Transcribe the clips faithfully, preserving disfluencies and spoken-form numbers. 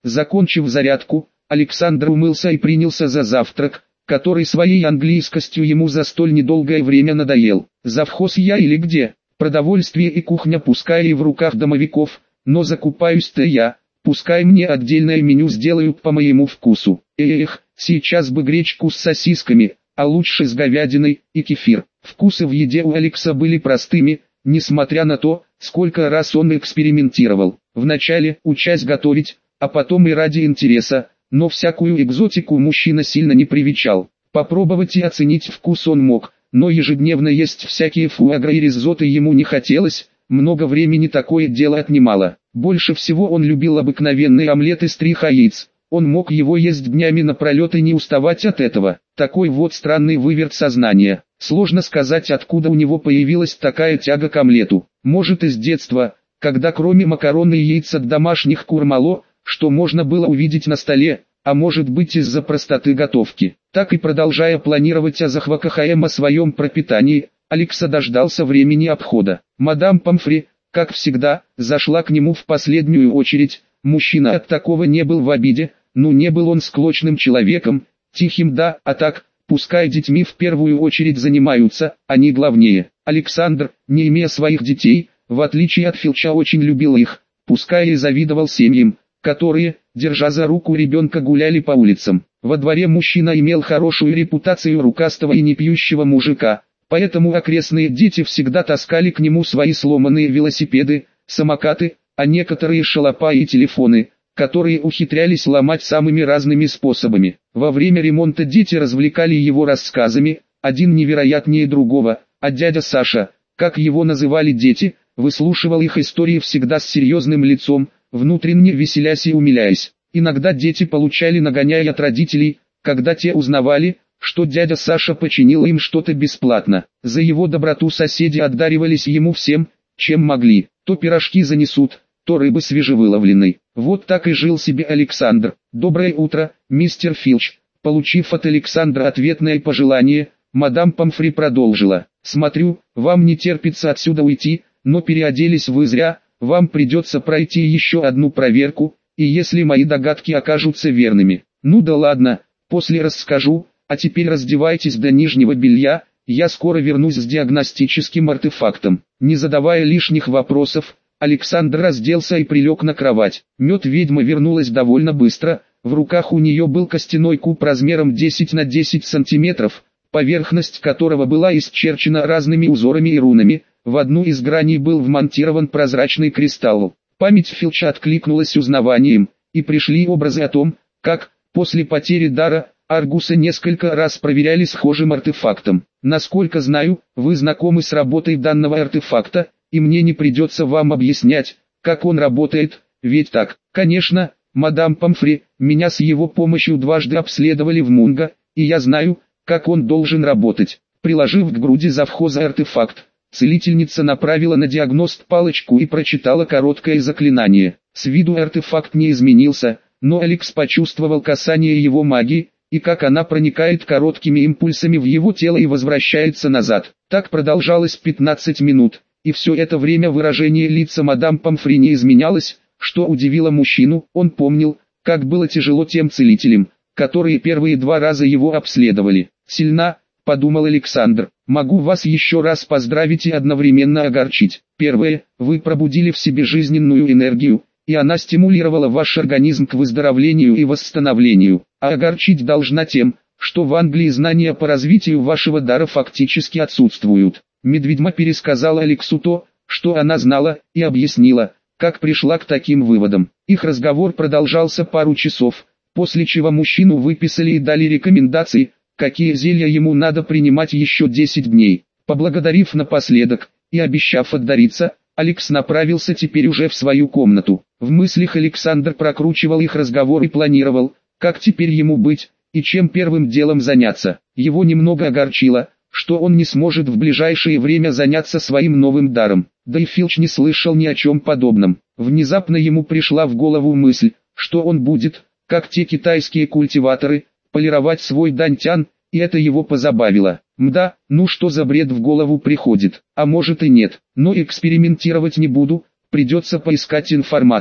Закончив зарядку, Александр умылся и принялся за завтрак, который своей английскостью ему за столь недолгое время надоел. Завхоз я или где? Продовольствие и кухня пускай и в руках домовиков, но закупаюсь-то я, пускай мне отдельное меню сделают по моему вкусу. Эх, сейчас бы гречку с сосисками, а лучше с говядиной и кефир. Вкусы в еде у Алекса были простыми, несмотря на то, сколько раз он экспериментировал. Вначале учась готовить, а потом и ради интереса, но всякую экзотику мужчина сильно не привечал. Попробовать и оценить вкус он мог, но ежедневно есть всякие фуагра и ризотто ему не хотелось, много времени такое дело отнимало. Больше всего он любил обыкновенные омлеты с триха яиц. Он мог его есть днями напролет и не уставать от этого. Такой вот странный выверт сознания. Сложно сказать, откуда у него появилась такая тяга к омлету. Может, из детства, когда кроме макарон и яиц от домашних кур мало, что можно было увидеть на столе, а может быть из-за простоты готовки. Так и продолжая планировать о ЗахвакХМ о своем пропитании, Алекса дождался времени обхода. Мадам Помфри, как всегда, зашла к нему в последнюю очередь. Мужчина от такого не был в обиде, ну не был он склочным человеком, тихим да, а так, пускай детьми в первую очередь занимаются, они главнее. Александр, не имея своих детей, в отличие от Филча очень любил их, пускай и завидовал семьям, которые, держа за руку ребенка, гуляли по улицам. Во дворе мужчина имел хорошую репутацию рукастого и непьющего мужика, поэтому окрестные дети всегда таскали к нему свои сломанные велосипеды, самокаты, а некоторые шалопа и телефоны, которые ухитрялись ломать самыми разными способами. Во время ремонта дети развлекали его рассказами, один невероятнее другого, а дядя Саша, как его называли дети, выслушивал их истории всегда с серьезным лицом, внутренне веселясь и умиляясь. Иногда дети получали нагоняй от родителей, когда те узнавали, что дядя Саша починил им что-то бесплатно. За его доброту соседи отдаривались ему всем, чем могли. То пирожки занесут, то рыбы свежевыловленной. Вот так и жил себе Александр. «Доброе утро, мистер Филч». Получив от Александра ответное пожелание, мадам Помфри продолжила. «Смотрю, вам не терпится отсюда уйти, но переоделись вы зря, вам придется пройти еще одну проверку, и если мои догадки окажутся верными. Ну да ладно, после расскажу, а теперь раздевайтесь до нижнего белья, я скоро вернусь с диагностическим артефактом». Не задавая лишних вопросов, Александр разделся и прилег на кровать. Мед-ведьма вернулась довольно быстро, в руках у нее был костяной куб размером десять на десять сантиметров, поверхность которого была исчерчена разными узорами и рунами, в одну из граней был вмонтирован прозрачный кристалл. Память Филча откликнулась узнаванием, и пришли образы о том, как, после потери дара, Аргуса несколько раз проверяли схожим артефактом. Насколько знаю, вы знакомы с работой данного артефакта, и мне не придется вам объяснять, как он работает, ведь так? Конечно, мадам Помфри, меня с его помощью дважды обследовали в Мунго, и я знаю, как он должен работать. Приложив к груди завхоза артефакт, целительница направила на диагност палочку и прочитала короткое заклинание. С виду артефакт не изменился, но Алекс почувствовал касание его магии, и как она проникает короткими импульсами в его тело и возвращается назад. Так продолжалось пятнадцать минут. И все это время выражение лица мадам Помфри не изменялось, что удивило мужчину. Он помнил, как было тяжело тем целителям, которые первые два раза его обследовали. «Сильна», — подумал Александр, — «могу вас еще раз поздравить и одновременно огорчить. Первое, вы пробудили в себе жизненную энергию, и она стимулировала ваш организм к выздоровлению и восстановлению. А огорчить должна тем, что в Англии знания по развитию вашего дара фактически отсутствуют». Медведьма пересказала Алексу то, что она знала, и объяснила, как пришла к таким выводам. Их разговор продолжался пару часов, после чего мужчину выписали и дали рекомендации, какие зелья ему надо принимать еще десять дней. Поблагодарив напоследок, и обещав отдариться, Алекс направился теперь уже в свою комнату. В мыслях Александр прокручивал их разговор и планировал, как теперь ему быть, и чем первым делом заняться. Его немного огорчило, что он не сможет в ближайшее время заняться своим новым даром. Да и Филч не слышал ни о чем подобном. Внезапно ему пришла в голову мысль, что он будет, как те китайские культиваторы, полировать свой дантян, и это его позабавило. Мда, ну что за бред в голову приходит, а может и нет, но экспериментировать не буду, придется поискать информацию.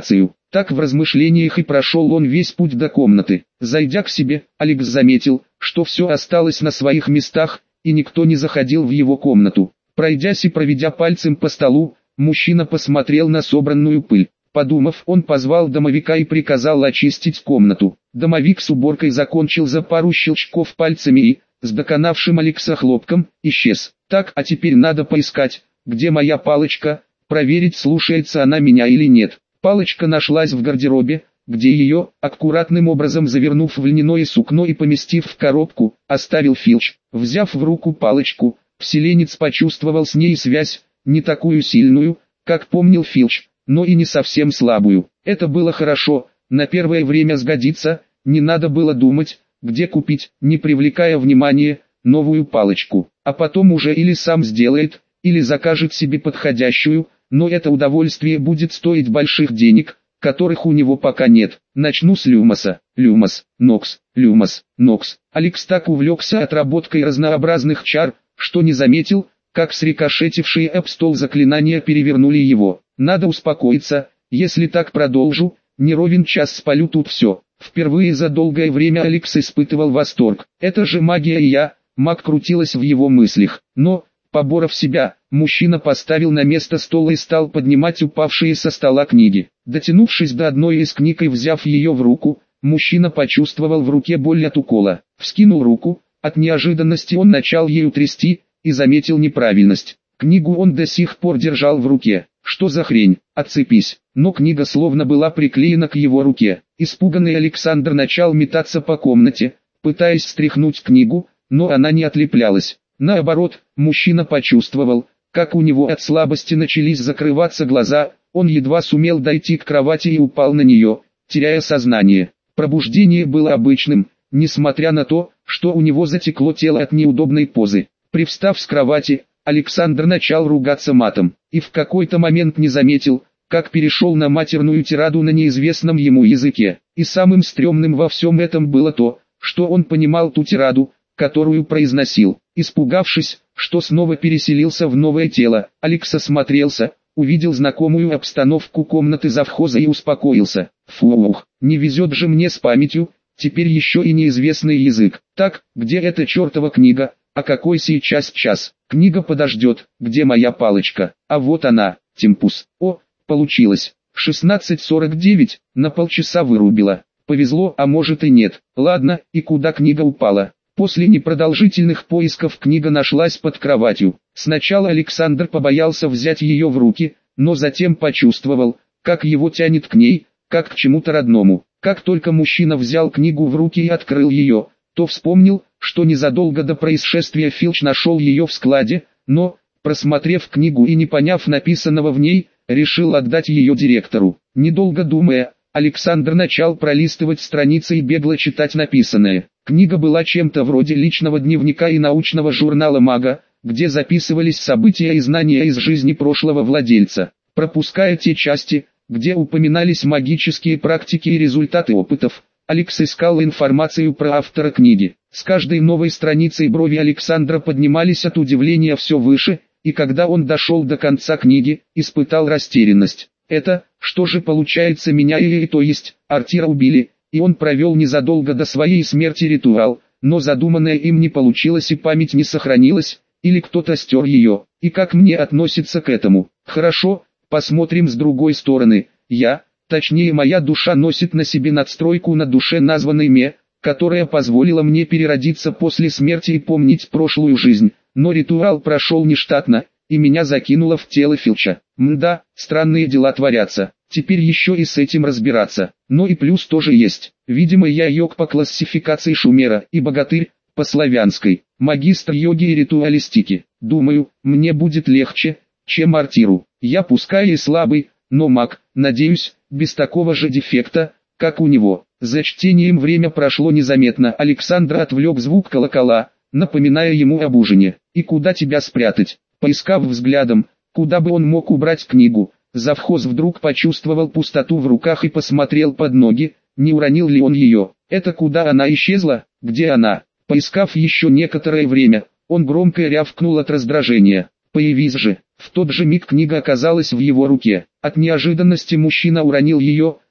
Так в размышлениях и прошел он весь путь до комнаты. Зайдя к себе, Алекс заметил, что все осталось на своих местах, и никто не заходил в его комнату. Пройдясь и проведя пальцем по столу, мужчина посмотрел на собранную пыль. Подумав, он позвал домовика и приказал очистить комнату. Домовик с уборкой закончил за пару щелчков пальцами и, с доконавшим Алекса хлопком, исчез. Так, а теперь надо поискать, где моя палочка, проверить, слушается она меня или нет. Палочка нашлась в гардеробе, где ее, аккуратным образом завернув в льняное сукно и поместив в коробку, оставил Филч. Взяв в руку палочку, вселенец почувствовал с ней связь, не такую сильную, как помнил Филч, но и не совсем слабую. Это было хорошо, на первое время сгодится, не надо было думать, где купить, не привлекая внимания, новую палочку, а потом уже или сам сделает, или закажет себе подходящую, но это удовольствие будет стоить больших денег, которых у него пока нет. Начну с Люмоса. Люмос, Нокс, Люмос, Нокс. Алекс так увлекся отработкой разнообразных чар, что не заметил, как срикошетившие об стол заклинания перевернули его. Надо успокоиться, если так продолжу, не ровен час спалю тут все. Впервые за долгое время Алекс испытывал восторг. Это же магия, и я, маг, крутилась в его мыслях. Но, поборов себя, мужчина поставил на место стол и стал поднимать упавшие со стола книги. Дотянувшись до одной из книг и взяв ее в руку, мужчина почувствовал в руке боль от укола. Вскинул руку, от неожиданности он начал ею трясти, и заметил неправильность. Книгу он до сих пор держал в руке. Что за хрень? Отцепись. Но книга словно была приклеена к его руке. Испуганный Александр начал метаться по комнате, пытаясь стряхнуть книгу, но она не отлеплялась. Наоборот, мужчина почувствовал, как у него от слабости начались закрываться глаза, он едва сумел дойти к кровати и упал на нее, теряя сознание. Пробуждение было обычным, несмотря на то, что у него затекло тело от неудобной позы. Привстав с кровати, Александр начал ругаться матом, и в какой-то момент не заметил, как перешел на матерную тираду на неизвестном ему языке. И самым стрёмным во всем этом было то, что он понимал ту тираду, которую произносил. Испугавшись, что снова переселился в новое тело, Алекс осмотрелся, увидел знакомую обстановку комнаты завхоза и успокоился. Фух, не везет же мне с памятью, теперь еще и неизвестный язык. Так, где эта чертова книга, а какой сейчас час? Книга подождет, где моя палочка? А вот она, Темпус. О, получилось. шестнадцать сорок девять, на полчаса вырубила. Повезло, а может и нет. Ладно, и куда книга упала? После непродолжительных поисков книга нашлась под кроватью. Сначала Александр побоялся взять ее в руки, но затем почувствовал, как его тянет к ней, как к чему-то родному. Как только мужчина взял книгу в руки и открыл ее, то вспомнил, что незадолго до происшествия Филч нашел ее в складе, но, просмотрев книгу и не поняв написанного в ней, решил отдать ее директору. Недолго думая, Александр начал пролистывать страницы и бегло читать написанное. Книга была чем-то вроде личного дневника и научного журнала мага, где записывались события и знания из жизни прошлого владельца. Пропуская те части, где упоминались магические практики и результаты опытов, Алекс искал информацию про автора книги. С каждой новой страницей брови Александра поднимались от удивления все выше, и когда он дошел до конца книги, испытал растерянность. Это, что же получается, меня или то есть, Артира убили, и он провел незадолго до своей смерти ритуал, но задуманное им не получилось и память не сохранилась, или кто-то стер ее, и как мне относится к этому? Хорошо, посмотрим с другой стороны. Я, точнее моя душа носит на себе надстройку на душе названной Ме, которая позволила мне переродиться после смерти и помнить прошлую жизнь, но ритуал прошел нештатно, и меня закинуло в тело Филча. Мда, странные дела творятся, теперь еще и с этим разбираться. Но и плюс тоже есть. Видимо, я йог по классификации Шумера и богатырь по славянской, магистр йоги и ритуалистики. Думаю, мне будет легче, чем Артиру. Я пускай и слабый, но маг, надеюсь, без такого же дефекта, как у него. За чтением время прошло незаметно. Александр отвлек звук колокола, напоминая ему об ужине. И куда тебя спрятать? Поискав взглядом, куда бы он мог убрать книгу, завхоз вдруг почувствовал пустоту в руках и посмотрел под ноги, не уронил ли он ее. Это куда она исчезла? Где она? Поискав еще некоторое время, он громко рявкнул от раздражения. Появись же. В тот же миг книга оказалась в его руке. От неожиданности мужчина уронил ее,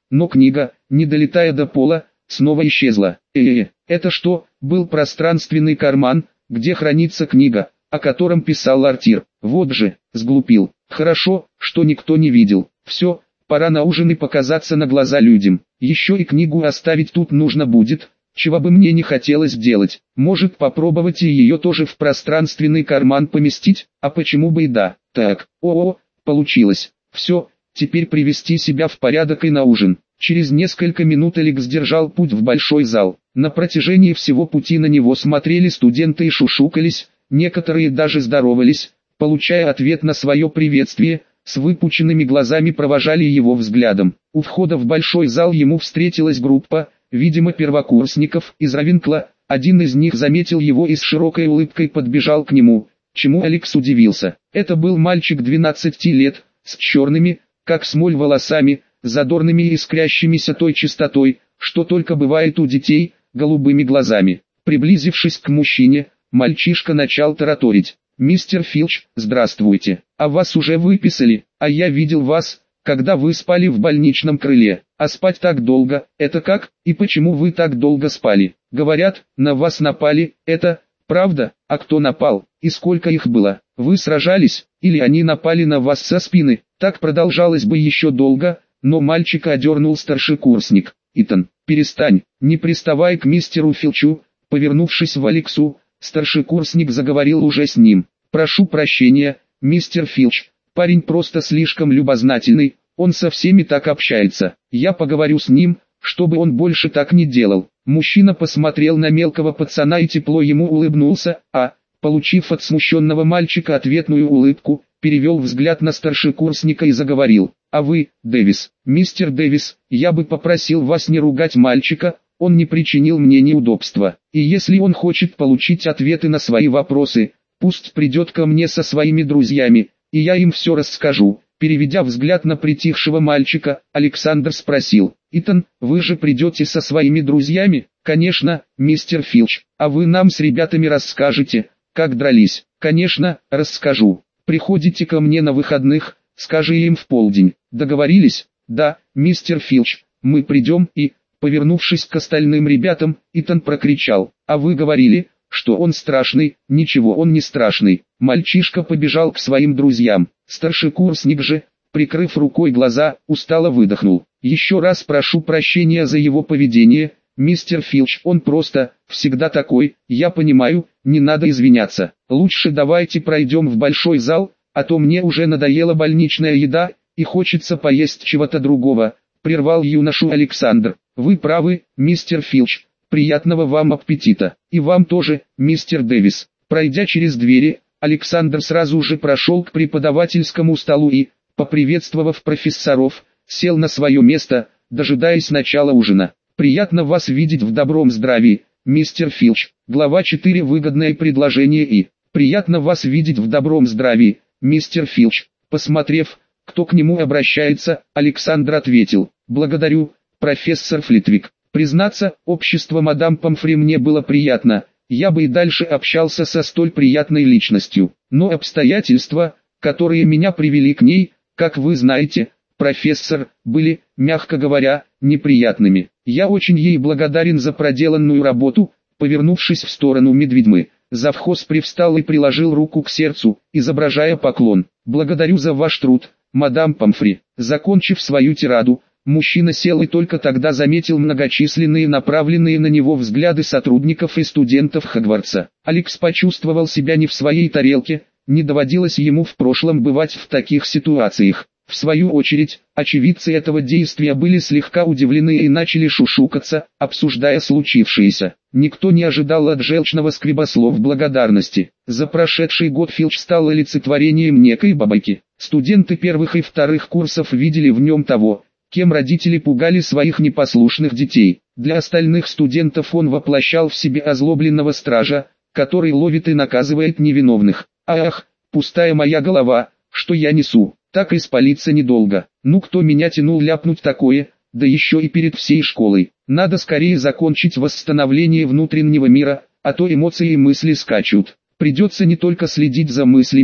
но книга, не долетая до пола, снова исчезла. Э-э, это что, был пространственный карман, где хранится книга, о котором писал Артир? Вот же, сглупил. Хорошо, что никто не видел. Все, пора на ужин и показаться на глаза людям. Еще и книгу оставить тут нужно будет, чего бы мне не хотелось делать. Может, попробовать и ее тоже в пространственный карман поместить? А почему бы и да? Так, о-о, получилось. Все, теперь привести себя в порядок и на ужин. Через несколько минут Алекс держал путь в большой зал. На протяжении всего пути на него смотрели студенты и шушукались, некоторые даже здоровались, получая ответ на свое приветствие, с выпученными глазами провожали его взглядом. У входа в большой зал ему встретилась группа, видимо первокурсников, из Равенкла. Один из них заметил его и с широкой улыбкой подбежал к нему, чему Алекс удивился. Это был мальчик двенадцати лет, с черными, как смоль волосами, задорными и искрящимися той чистотой, что только бывает у детей, голубыми глазами. Приблизившись к мужчине, мальчишка начал тараторить. «Мистер Филч, здравствуйте. А вас уже выписали, а я видел вас, когда вы спали в больничном крыле. А спать так долго, это как, и почему вы так долго спали? Говорят, на вас напали, это правда? А кто напал, и сколько их было? Вы сражались, или они напали на вас со спины?» Так продолжалось бы еще долго, но мальчика одернул старшекурсник. «Итан, перестань, не приставай к мистеру Филчу». Повернувшись в Алексу, старшекурсник заговорил уже с ним. «Прошу прощения, мистер Филч, парень просто слишком любознательный, он со всеми так общается. Я поговорю с ним, чтобы он больше так не делал». Мужчина посмотрел на мелкого пацана и тепло ему улыбнулся, а, получив от смущенного мальчика ответную улыбку, перевел взгляд на старшекурсника и заговорил. «А вы, Дэвис, мистер Дэвис, я бы попросил вас не ругать мальчика, он не причинил мне неудобства, и если он хочет получить ответы на свои вопросы, пусть придет ко мне со своими друзьями, и я им все расскажу». Переведя взгляд на притихшего мальчика, Александр спросил: «Итан, вы же придете со своими друзьями?» «Конечно, мистер Филч, а вы нам с ребятами расскажете, как дрались?» «Конечно, расскажу. Приходите ко мне на выходных, скажи им в полдень. Договорились?» «Да, мистер Филч, мы придем». И, повернувшись к остальным ребятам, Итан прокричал: «А вы говорили, что он страшный?» «Ничего, он не страшный». Мальчишка побежал к своим друзьям. Старшекурсник же, прикрыв рукой глаза, устало выдохнул. «Еще раз прошу прощения за его поведение, мистер Филч, он просто, всегда такой, я понимаю, не надо извиняться. Лучше давайте пройдем в большой зал, а то мне уже надоела больничная еда, и хочется поесть чего-то другого», прервал юношу Александр. «Вы правы, мистер Филч, приятного вам аппетита. И вам тоже, мистер Дэвис». Пройдя через двери, Александр сразу же прошел к преподавательскому столу и, поприветствовав профессоров, сел на свое место, дожидаясь начала ужина. «Приятно вас видеть в добром здравии, мистер Филч». Глава четыре. Выгодное предложение и «Приятно вас видеть в добром здравии, мистер Филч». Посмотрев, кто к нему обращается, Александр ответил: «Благодарю, профессор Флитвик. Признаться, общество мадам Помфри мне было приятно. Я бы и дальше общался со столь приятной личностью, но обстоятельства, которые меня привели к ней, как вы знаете, профессор, были, мягко говоря, неприятными. Я очень ей благодарен за проделанную работу». Повернувшись в сторону Медведьмы, завхоз привстал и приложил руку к сердцу, изображая поклон. «Благодарю за ваш труд, мадам Помфри». Закончив свою тираду, мужчина сел и только тогда заметил многочисленные направленные на него взгляды сотрудников и студентов Хогвартса. Алекс почувствовал себя не в своей тарелке, не доводилось ему в прошлом бывать в таких ситуациях. В свою очередь, очевидцы этого действия были слегка удивлены и начали шушукаться, обсуждая случившееся. Никто не ожидал от желчного скребослов благодарности. За прошедший год Филч стал олицетворением некой бабайки. Студенты первых и вторых курсов видели в нем того, кем родители пугали своих непослушных детей. Для остальных студентов он воплощал в себе озлобленного стража, который ловит и наказывает невиновных. «Ах, пустая моя голова, что я несу, так и спалиться недолго. Ну кто меня тянул ляпнуть такое, да еще и перед всей школой. Надо скорее закончить восстановление внутреннего мира, а то эмоции и мысли скачут. Придется не только следить за мыслями,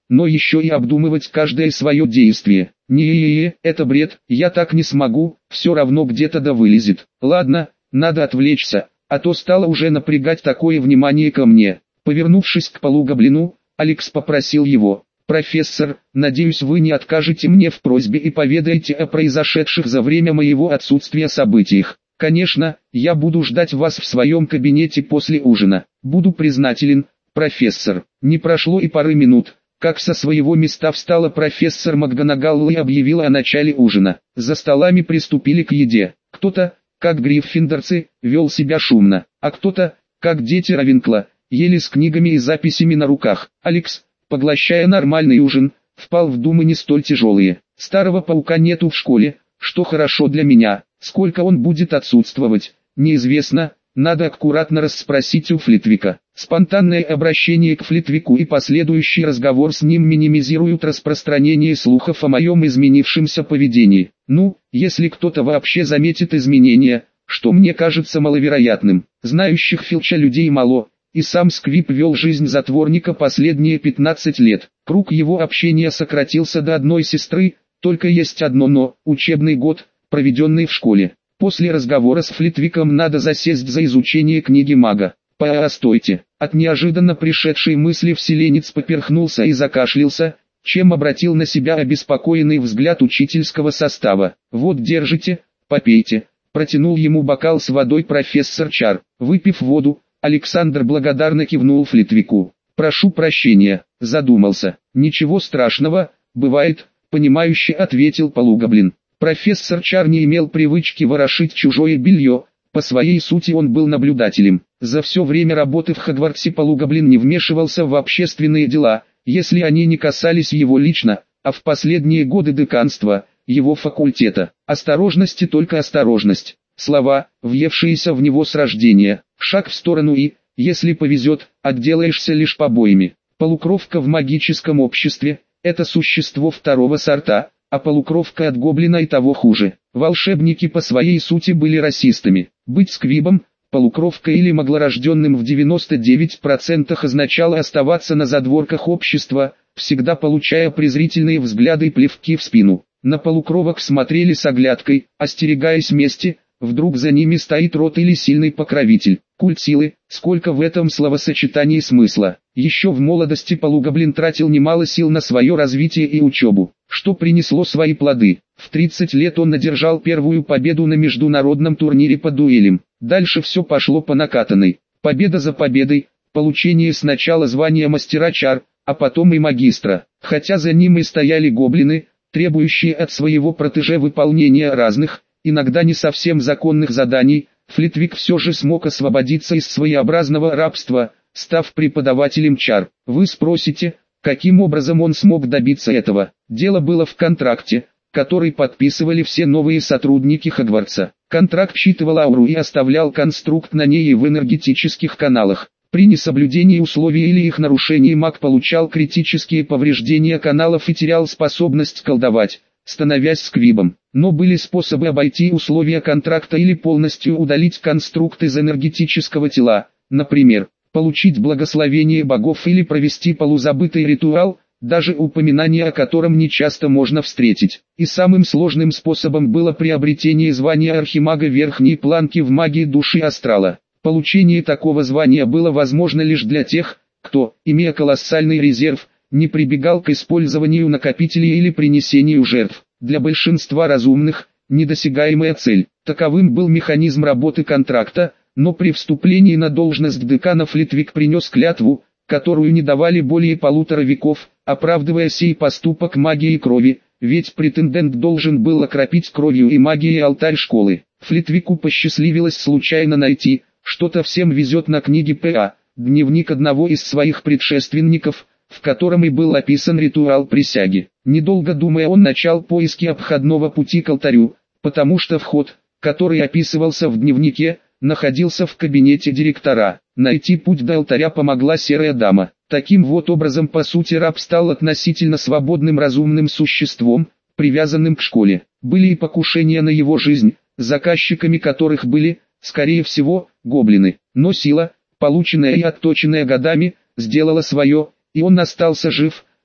но еще и обдумывать каждое свое действие. Не-е-е, это бред, я так не смогу, все равно где-то да вылезет. Ладно, надо отвлечься, а то стало уже напрягать такое внимание ко мне. Повернувшись к полугоблину, Алекс попросил его: «Профессор, надеюсь, вы не откажете мне в просьбе и поведаете о произошедших за время моего отсутствия событиях. Конечно, я буду ждать вас в своем кабинете после ужина. Буду признателен, профессор». Не прошло и пары минут, как со своего места встала профессор МакГонагалл и объявила о начале ужина. За столами приступили к еде. Кто-то, как гриффиндорцы, вел себя шумно, а кто-то, как дети Равенкла, ели с книгами и записями на руках. Алекс, поглощая нормальный ужин, впал в думы не столь тяжелые. Старого паука нету в школе, что хорошо для меня. Сколько он будет отсутствовать, неизвестно, надо аккуратно расспросить у Флитвика. Спонтанное обращение к Флитвику и последующий разговор с ним минимизируют распространение слухов о моем изменившемся поведении. Ну, если кто-то вообще заметит изменения, что мне кажется маловероятным. Знающих Филча людей мало, и сам Сквиб вел жизнь затворника последние пятнадцать лет. Круг его общения сократился до одной сестры, только есть одно но: учебный год, проведенный в школе. После разговора с Флитвиком надо засесть за изучение книги мага. Постойте, от неожиданно пришедшей мысли вселенец поперхнулся и закашлялся, чем обратил на себя обеспокоенный взгляд учительского состава. «Вот держите, попейте», протянул ему бокал с водой профессор Чар. Выпив воду, Александр благодарно кивнул Флитвику. «Прошу прощения», задумался. «Ничего страшного, бывает», понимающе ответил полугоблин. Профессор Чар не имел привычки ворошить чужое белье, по своей сути он был наблюдателем. За все время работы в Хогвартсе полугоблин не вмешивался в общественные дела, если они не касались его лично, а в последние годы деканства, его факультета. Осторожность и только осторожность. Слова, въевшиеся в него с рождения. Шаг в сторону и, если повезет, отделаешься лишь побоями. Полукровка в магическом обществе – это существо второго сорта, а полукровка от гоблина и того хуже. Волшебники по своей сути были расистами. Быть сквибом, полукровкой или маглорожденным в девяноста девяти процентах означало оставаться на задворках общества, всегда получая презрительные взгляды и плевки в спину. На полукровок смотрели с оглядкой, остерегаясь мести, вдруг за ними стоит род или сильный покровитель. Культ силы, сколько в этом словосочетании смысла. Еще в молодости полугоблин тратил немало сил на свое развитие и учебу, что принесло свои плоды. В тридцать лет он одержал первую победу на международном турнире по дуэлям. Дальше все пошло по накатанной. Победа за победой, получение сначала звания мастера чар, а потом и магистра. Хотя за ним и стояли гоблины, требующие от своего протеже выполнения разных, иногда не совсем законных заданий, Флитвик все же смог освободиться из своеобразного рабства, став преподавателем чар. Вы спросите, каким образом он смог добиться этого? Дело было в контракте, который подписывали все новые сотрудники Хогвартса. Контракт считывал ауру и оставлял конструкт на ней и в энергетических каналах. При несоблюдении условий или их нарушении маг получал критические повреждения каналов и терял способность колдовать, становясь сквибом. Но были способы обойти условия контракта или полностью удалить конструкт из энергетического тела, например, получить благословение богов или провести полузабытый ритуал, даже упоминание о котором нечасто можно встретить. И самым сложным способом было приобретение звания архимага верхней планки в магии души астрала. Получение такого звания было возможно лишь для тех, кто, имея колоссальный резерв, не прибегал к использованию накопителей или принесению жертв. Для большинства разумных, недосягаемая цель. Таковым был механизм работы контракта, но при вступлении на должность декана Флитвик принес клятву, которую не давали более полутора веков, оправдывая сей поступок магией крови, ведь претендент должен был окропить кровью и магией алтарь школы. Флитвику посчастливилось случайно найти, что-то всем везет на книге П.А., дневник одного из своих предшественников, в котором и был описан ритуал присяги. Недолго думая, он начал поиски обходного пути к алтарю, потому что вход, который описывался в дневнике, находился в кабинете директора. Найти путь до алтаря помогла серая дама. Таким вот образом, по сути, раб стал относительно свободным разумным существом, привязанным к школе. Были и покушения на его жизнь, заказчиками которых были, скорее всего, гоблины. Но сила, полученная и отточенная годами, сделала свое, и он остался жив,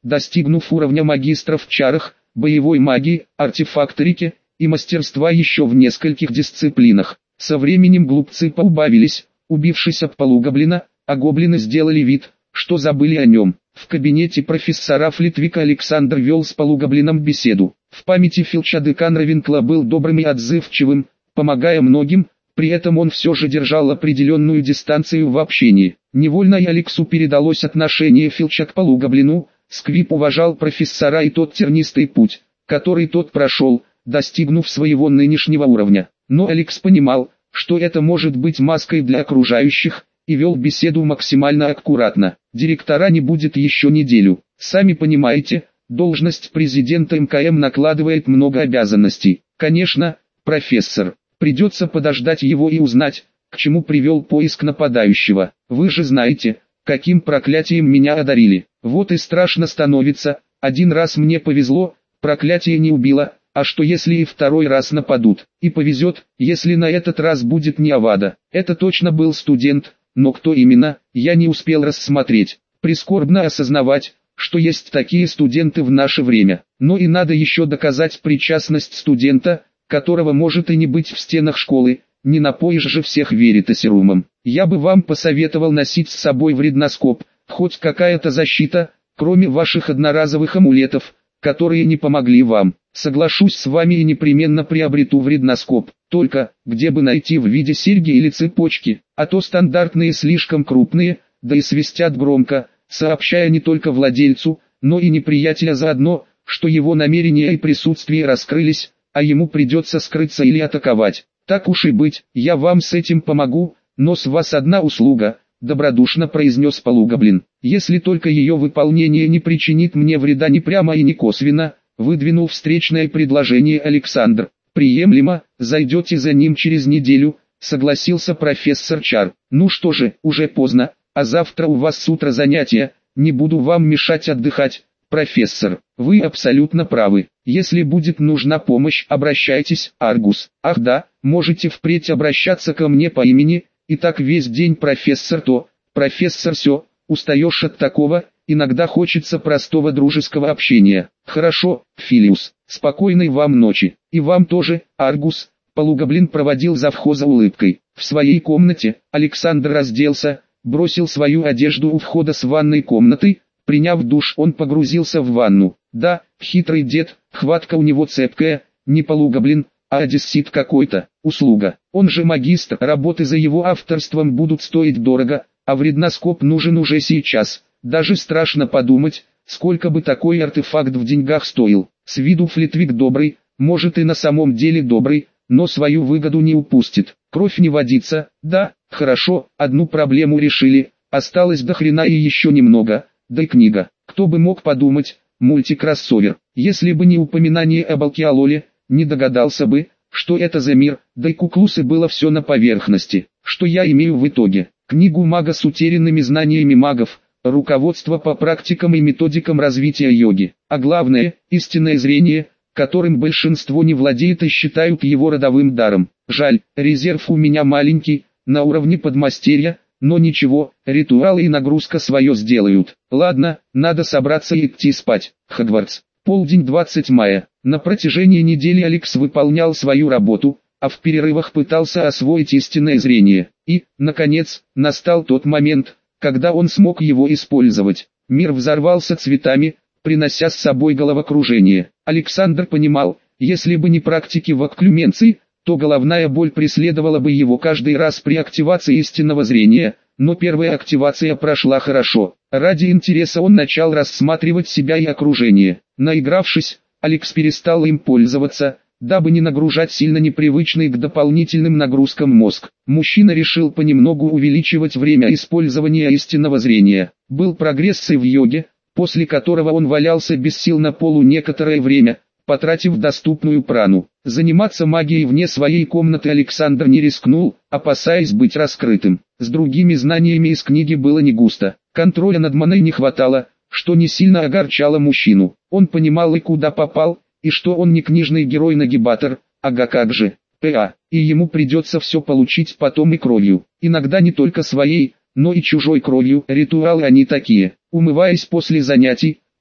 достигнув уровня магистра в чарах, боевой магии, артефакторике и мастерства еще в нескольких дисциплинах. Со временем глупцы поубавились, убившись об полу гоблина, а гоблины сделали вид, что забыли о нем. В кабинете профессора Флитвика Александр вел с полугоблином беседу. В памяти Филча декан Равенкла был добрым и отзывчивым, помогая многим, при этом он все же держал определенную дистанцию в общении. Невольно и Алексу передалось отношение Филча к полугоблину. Сквип уважал профессора и тот тернистый путь, который тот прошел, достигнув своего нынешнего уровня. Но Алекс понимал, что это может быть маской для окружающих, и вел беседу максимально аккуратно. Директора не будет еще неделю. Сами понимаете, должность президента эм ка эм накладывает много обязанностей. Конечно, профессор, придется подождать его и узнать, к чему привел поиск нападающего. Вы же знаете, каким проклятием меня одарили. Вот и страшно становится. Один раз мне повезло, проклятие не убило. А что если и второй раз нападут? И повезет, если на этот раз будет не Авада. Это точно был студент, но кто именно, я не успел рассмотреть. Прискорбно осознавать, что есть такие студенты в наше время. Но и надо еще доказать причастность студента, которого может и не быть в стенах школы. Не напоишь же всех веритасерумом. Я бы вам посоветовал носить с собой вредноскоп, хоть какая-то защита, кроме ваших одноразовых амулетов, которые не помогли вам. Соглашусь с вами и непременно приобрету вредноскоп. Только, где бы найти в виде серьги или цепочки, а то стандартные слишком крупные, да и свистят громко, сообщая не только владельцу, но и неприятеля заодно, что его намерения и присутствие раскрылись, а ему придется скрыться или атаковать. Так уж и быть, я вам с этим помогу, но с вас одна услуга, добродушно произнес полугоблин. Если только ее выполнение не причинит мне вреда ни прямо и ни косвенно, выдвинул встречное предложение Александр. Приемлемо, зайдете за ним через неделю, согласился профессор Чар. Ну что же, уже поздно, а завтра у вас с утра занятия, не буду вам мешать отдыхать. Профессор, вы абсолютно правы. Если будет нужна помощь, обращайтесь, Аргус. Ах да, можете впредь обращаться ко мне по имени, и так весь день профессор то, профессор сё, устаешь от такого, иногда хочется простого дружеского общения. Хорошо, Филиус, спокойной вам ночи. И вам тоже, Аргус. Полугоблин проводил завхоза улыбкой. В своей комнате Александр разделся, бросил свою одежду у входа с ванной комнаты. Приняв душ, он погрузился в ванну. Да, хитрый дед, хватка у него цепкая, не полугоблин, а одессит какой-то. Услуга. Он же магистр, работы за его авторством будут стоить дорого, а вредноскоп нужен уже сейчас. Даже страшно подумать, сколько бы такой артефакт в деньгах стоил. С виду Флитвик добрый, может и на самом деле добрый, но свою выгоду не упустит. Кровь не водится, да, хорошо, одну проблему решили, осталось до хрена и еще немного, да и книга. Кто бы мог подумать, мультикроссовер. Если бы не упоминание об Алкиалоле, не догадался бы, что это за мир, да и куклусы было все на поверхности. Что я имею в итоге? Книгу мага с утерянными знаниями магов, руководство по практикам и методикам развития йоги, а главное, истинное зрение, которым большинство не владеет и считают его родовым даром. Жаль, резерв у меня маленький, на уровне подмастерья, но ничего, ритуалы и нагрузка свое сделают. Ладно, надо собраться и идти спать. Хогвартс. Полдень двадцатого мая. На протяжении недели Алекс выполнял свою работу, а в перерывах пытался освоить истинное зрение. И, наконец, настал тот момент, когда он смог его использовать. Мир взорвался цветами, принося с собой головокружение. Александр понимал, если бы не практики в окклюменции, то головная боль преследовала бы его каждый раз при активации истинного зрения, но первая активация прошла хорошо. Ради интереса он начал рассматривать себя и окружение. Наигравшись, Алекс перестал им пользоваться, дабы не нагружать сильно непривычный к дополнительным нагрузкам мозг. Мужчина решил понемногу увеличивать время использования истинного зрения. Был прогресс и в йоге, после которого он валялся без сил на полу некоторое время, потратив доступную прану. Заниматься магией вне своей комнаты Александр не рискнул, опасаясь быть раскрытым. С другими знаниями из книги было не густо. Контроля над маной не хватало, что не сильно огорчало мужчину. Он понимал и куда попал, и что он не книжный герой-нагибатор, ага как же, ПА, и ему придется все получить потом и кровью. Иногда не только своей, но и чужой кровью. Ритуалы они такие. Умываясь после занятий,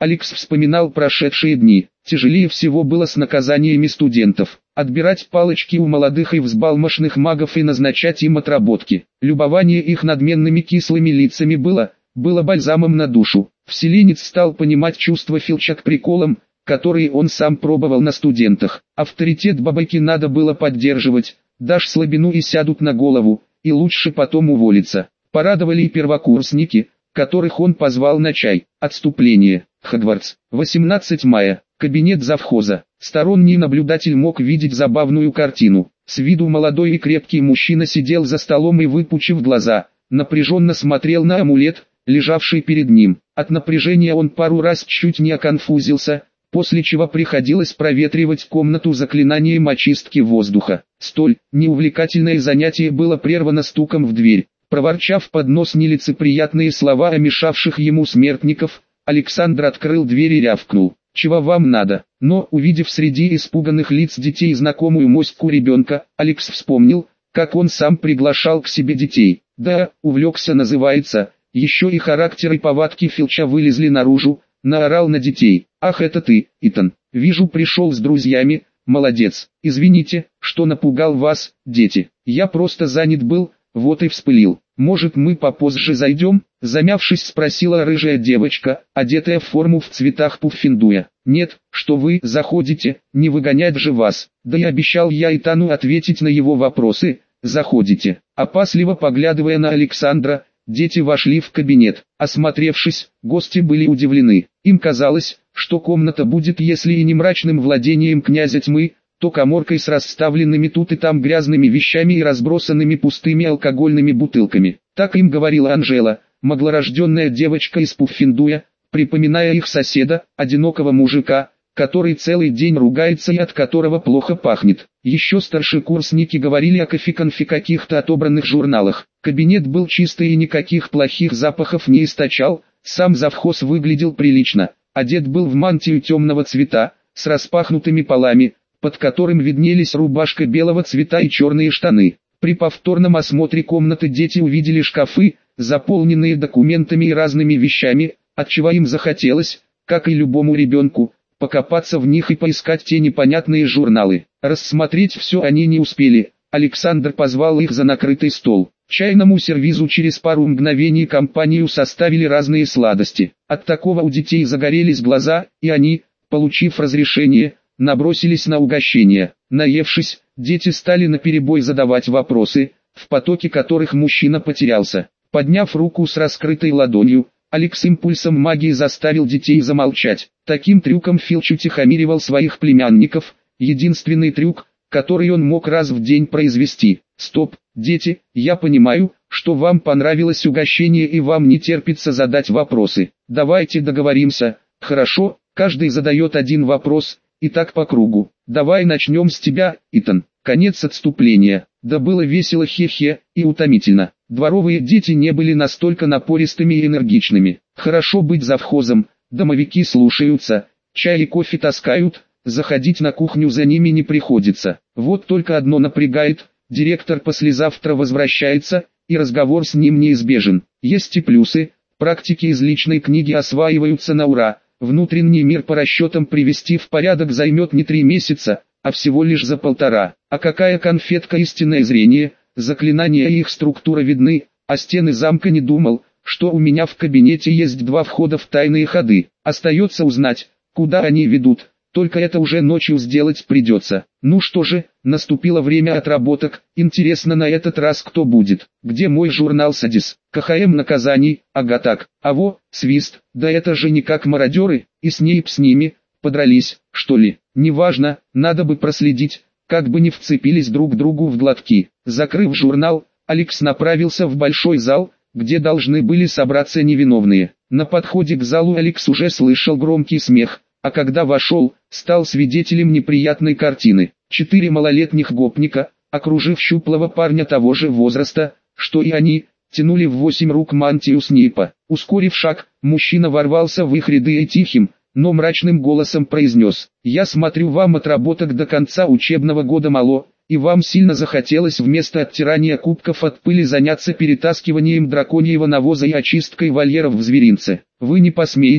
Алекс вспоминал прошедшие дни. Тяжелее всего было с наказаниями студентов. Отбирать палочки у молодых и взбалмошных магов и назначать им отработки. Любование их надменными кислыми лицами было, было бальзамом на душу. Вселенец стал понимать чувства Филча к приколам, которые он сам пробовал на студентах. Авторитет бабайки надо было поддерживать, дашь слабину и сядут на голову, и лучше потом уволиться. Порадовали и первокурсники, которых он позвал на чай. Отступление. Хогвартс. восемнадцатое мая. Кабинет завхоза. Сторонний наблюдатель мог видеть забавную картину. С виду молодой и крепкий мужчина сидел за столом и, выпучив глаза, напряженно смотрел на амулет, лежавший перед ним. От напряжения он пару раз чуть не оконфузился, после чего приходилось проветривать комнату заклинанием очистки воздуха. Столь неувлекательное занятие было прервано стуком в дверь. Проворчав под нос нелицеприятные слова о мешавших ему смертников, Александр открыл дверь и рявкнул: «Чего вам надо?» Но, увидев среди испуганных лиц детей знакомую моську ребенка, Алекс вспомнил, как он сам приглашал к себе детей. Да, увлекся называется, еще и характер и повадки Филча вылезли наружу, наорал на детей. «Ах, это ты, Итан, вижу, пришел с друзьями, молодец. Извините, что напугал вас, дети, я просто занят был, вот и вспылил. Может, мы попозже зайдем?» Замявшись, спросила рыжая девочка, одетая в форму в цветах Пуффендуя. «Нет, что вы заходите, не выгонять же вас». Да и обещал я Итану ответить на его вопросы. «Заходите». Опасливо поглядывая на Александра, дети вошли в кабинет. Осмотревшись, гости были удивлены. Им казалось, что комната будет, если и не мрачным владением князя тьмы, то каморкой с расставленными тут и там грязными вещами и разбросанными пустыми алкогольными бутылками. Так им говорила Анжела, маглорожденная девочка из Пуффендуя, припоминая их соседа, одинокого мужика, который целый день ругается и от которого плохо пахнет. Еще старшекурсники говорили о кофе-конфе каких-то отобранных журналах. Кабинет был чистый и никаких плохих запахов не источал, сам завхоз выглядел прилично. Одет был в мантию темного цвета, с распахнутыми полами, под которым виднелись рубашка белого цвета и черные штаны. При повторном осмотре комнаты дети увидели шкафы, заполненные документами и разными вещами, отчего им захотелось, как и любому ребенку, покопаться в них и поискать те непонятные журналы. Рассмотреть все они не успели. Александр позвал их за накрытый стол. Чайному сервизу через пару мгновений компанию составили разные сладости. От такого у детей загорелись глаза, и они, получив разрешение, набросились на угощение. Наевшись, дети стали наперебой задавать вопросы, в потоке которых мужчина потерялся. Подняв руку с раскрытой ладонью, Алекс импульсом магии заставил детей замолчать. Таким трюком Филч утихомиривал своих племянников, единственный трюк, который он мог раз в день произвести. «Стоп, дети, я понимаю, что вам понравилось угощение и вам не терпится задать вопросы. Давайте договоримся, хорошо, каждый задает один вопрос, и так по кругу. Давай начнем с тебя, Итан». Конец отступления. Да было весело, хе-хе, и утомительно. Дворовые дети не были настолько напористыми и энергичными. Хорошо быть завхозом, домовики слушаются, чай и кофе таскают, заходить на кухню за ними не приходится. Вот только одно напрягает, директор послезавтра возвращается, и разговор с ним неизбежен. Есть и плюсы, практики из личной книги осваиваются на ура, внутренний мир по расчетам привести в порядок займет не три месяца, а всего лишь за полтора. А какая конфетка истинное зрение, заклинания и их структура видны, а стены замка не думал, что у меня в кабинете есть два входа в тайные ходы. Остается узнать, куда они ведут, только это уже ночью сделать придется. Ну что же, наступило время отработок, интересно на этот раз кто будет. Где мой журнал Садис? КХМ наказаний, ага так, а во, свист, да это же не как мародеры, и Снейп с ними, подрались, что ли? Неважно, надо бы проследить, как бы не вцепились друг другу в глотки. Закрыв журнал, Алекс направился в большой зал, где должны были собраться невиновные. На подходе к залу Алекс уже слышал громкий смех, а когда вошел, стал свидетелем неприятной картины. Четыре малолетних гопника, окружив щуплого парня того же возраста, что и они, тянули в восемь рук мантию Снейпа. Ускорив шаг, мужчина ворвался в их ряды и тихим, но мрачным голосом произнес: «Я смотрю, вам отработок до конца учебного года мало, и вам сильно захотелось вместо оттирания кубков от пыли заняться перетаскиванием драконьего навоза и очисткой вольеров в зверинце. Вы не посмеете,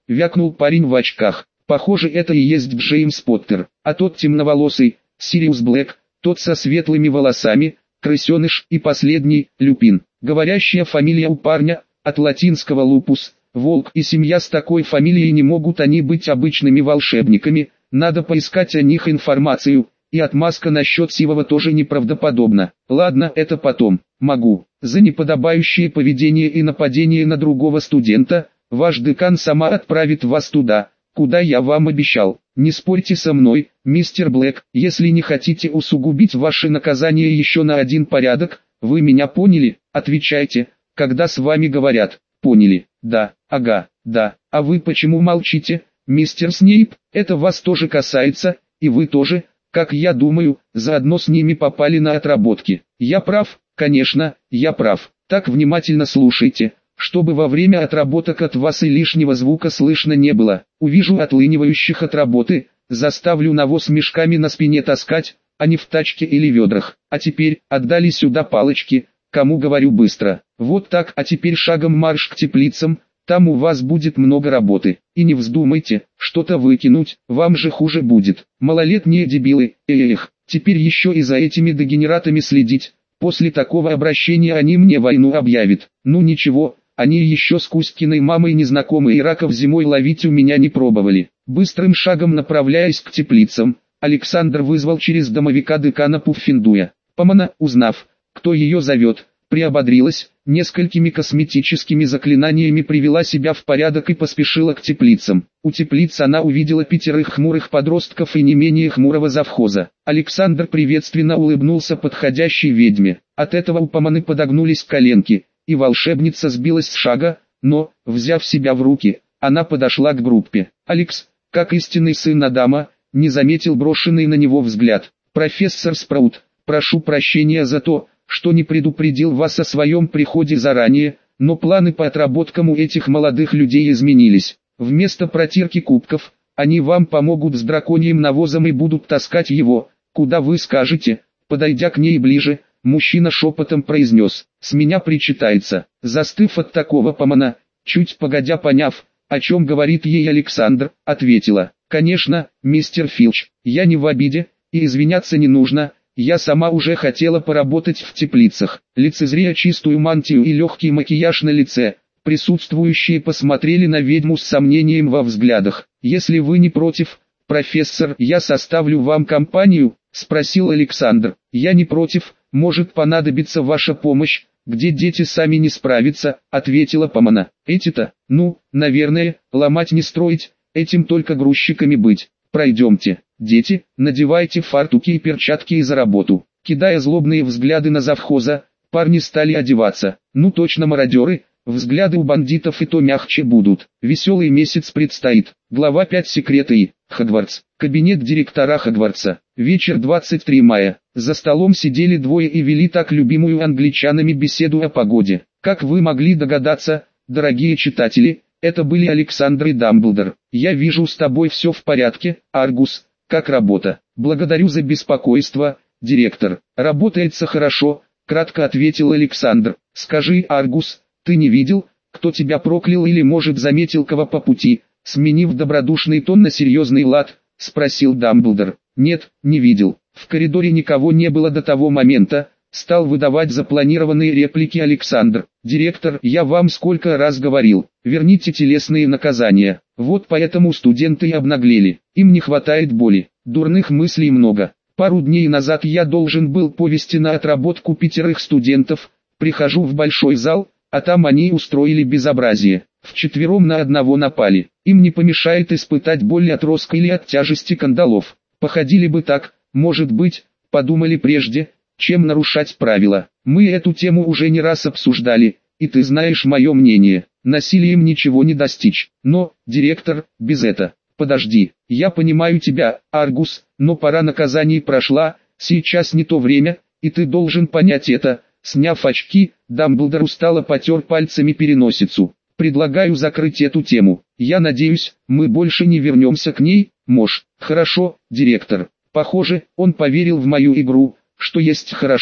вякнул парень в очках. Похоже, это и есть Джеймс Поттер, а тот темноволосый, Сириус Блэк, тот со светлыми волосами, крысеныш, и последний, Люпин. Говорящая фамилия у парня, от латинского лупус, волк, и семья с такой фамилией, не могут они быть обычными волшебниками, надо поискать о них информацию, и отмазка насчет сивого тоже неправдоподобна. Ладно, это потом. Могу. За неподобающее поведение и нападение на другого студента, ваш декан сама отправит вас туда, куда я вам обещал. Не спорьте со мной, мистер Блэк, если не хотите усугубить ваше наказание еще на один порядок. Вы меня поняли? Отвечайте, когда с вами говорят. Поняли? Да, ага, да. А вы почему молчите, мистер Снейп? Это вас тоже касается, и вы тоже, как я думаю, заодно с ними попали на отработки. Я прав? Конечно, я прав. Так внимательно слушайте, чтобы во время отработок от вас и лишнего звука слышно не было. Увижу отлынивающих от работы, заставлю навоз мешками на спине таскать, а не в тачке или ведрах. А теперь, отдали сюда палочки, кому говорю быстро. Вот так, а теперь шагом марш к теплицам, там у вас будет много работы. И не вздумайте, что-то выкинуть, вам же хуже будет. Малолетние дебилы, эх, теперь еще и за этими дегенератами следить. После такого обращения они мне войну объявят. Ну ничего, они еще с Кузькиной мамой незнакомые, и раков зимой ловить у меня не пробовали. Быстрым шагом направляясь к теплицам, Александр вызвал через домовика декана Пуффендуя. Помана, узнав, кто ее зовет, приободрилась, несколькими косметическими заклинаниями привела себя в порядок и поспешила к теплицам. У теплиц она увидела пятерых хмурых подростков и не менее хмурого завхоза. Александр приветственно улыбнулся подходящей ведьме. От этого у Поманы подогнулись коленки, и волшебница сбилась с шага, но, взяв себя в руки, она подошла к группе. Алекс, как истинный сын Адама, не заметил брошенный на него взгляд. «Профессор Спраут, прошу прощения за то, что не предупредил вас о своем приходе заранее, но планы по отработкам у этих молодых людей изменились. Вместо протирки кубков, они вам помогут с драконьим навозом и будут таскать его, куда вы скажете». Подойдя к ней ближе, мужчина шепотом произнес: «С меня причитается». Застыв от такого, Помана, чуть погодя поняв, о чем говорит ей Александр, ответила: «Конечно, мистер Филч, я не в обиде, и извиняться не нужно. Я сама уже хотела поработать в теплицах». Лицезрея чистую мантию и легкий макияж на лице, присутствующие посмотрели на ведьму с сомнением во взглядах. «Если вы не против, профессор, я составлю вам компанию?» — спросил Александр. «Я не против, может понадобиться ваша помощь, где дети сами не справятся», — ответила Помана. «Эти-то, ну, наверное, ломать не строить, этим только грузчиками быть. Пройдемте, дети, надевайте фартуки и перчатки и за работу». Кидая злобные взгляды на завхоза, парни стали одеваться. Ну точно мародеры, взгляды у бандитов и то мягче будут. Веселый месяц предстоит. Глава пять. Секреты и Хогвартс. Кабинет директора Хогвартса. Вечер двадцать третьего мая. За столом сидели двое и вели так любимую англичанами беседу о погоде. Как вы могли догадаться, дорогие читатели, это были Александр и Дамблдор. «Я вижу, с тобой все в порядке, Аргус. Как работа?» «Благодарю за беспокойство, директор. Работается хорошо», — кратко ответил Александр. «Скажи, Аргус, ты не видел, кто тебя проклял или, может, заметил кого по пути?» Сменив добродушный тон на серьезный лад, спросил Дамблдор. «Нет, не видел. В коридоре никого не было до того момента», — стал выдавать запланированные реплики Александр. «Директор, я вам сколько раз говорил, верните телесные наказания. Вот поэтому студенты и обнаглели. Им не хватает боли, дурных мыслей много. Пару дней назад я должен был повести на отработку пятерых студентов. Прихожу в большой зал, а там они устроили безобразие. Вчетвером на одного напали. Им не помешает испытать боль от роска или от тяжести кандалов. Походили бы так, может быть, подумали прежде, чем нарушать правила. Мы эту тему уже не раз обсуждали, и ты знаешь мое мнение. Насилием ничего не достичь. Но, директор, без это. Подожди, я понимаю тебя, Аргус, но пора наказаний прошла, сейчас не то время, и ты должен понять это». Сняв очки, Дамблдор устало потер пальцами переносицу. «Предлагаю закрыть эту тему. Я надеюсь, мы больше не вернемся к ней, Мош». «Хорошо, директор. Похоже, он поверил в мою игру, что есть хорошо.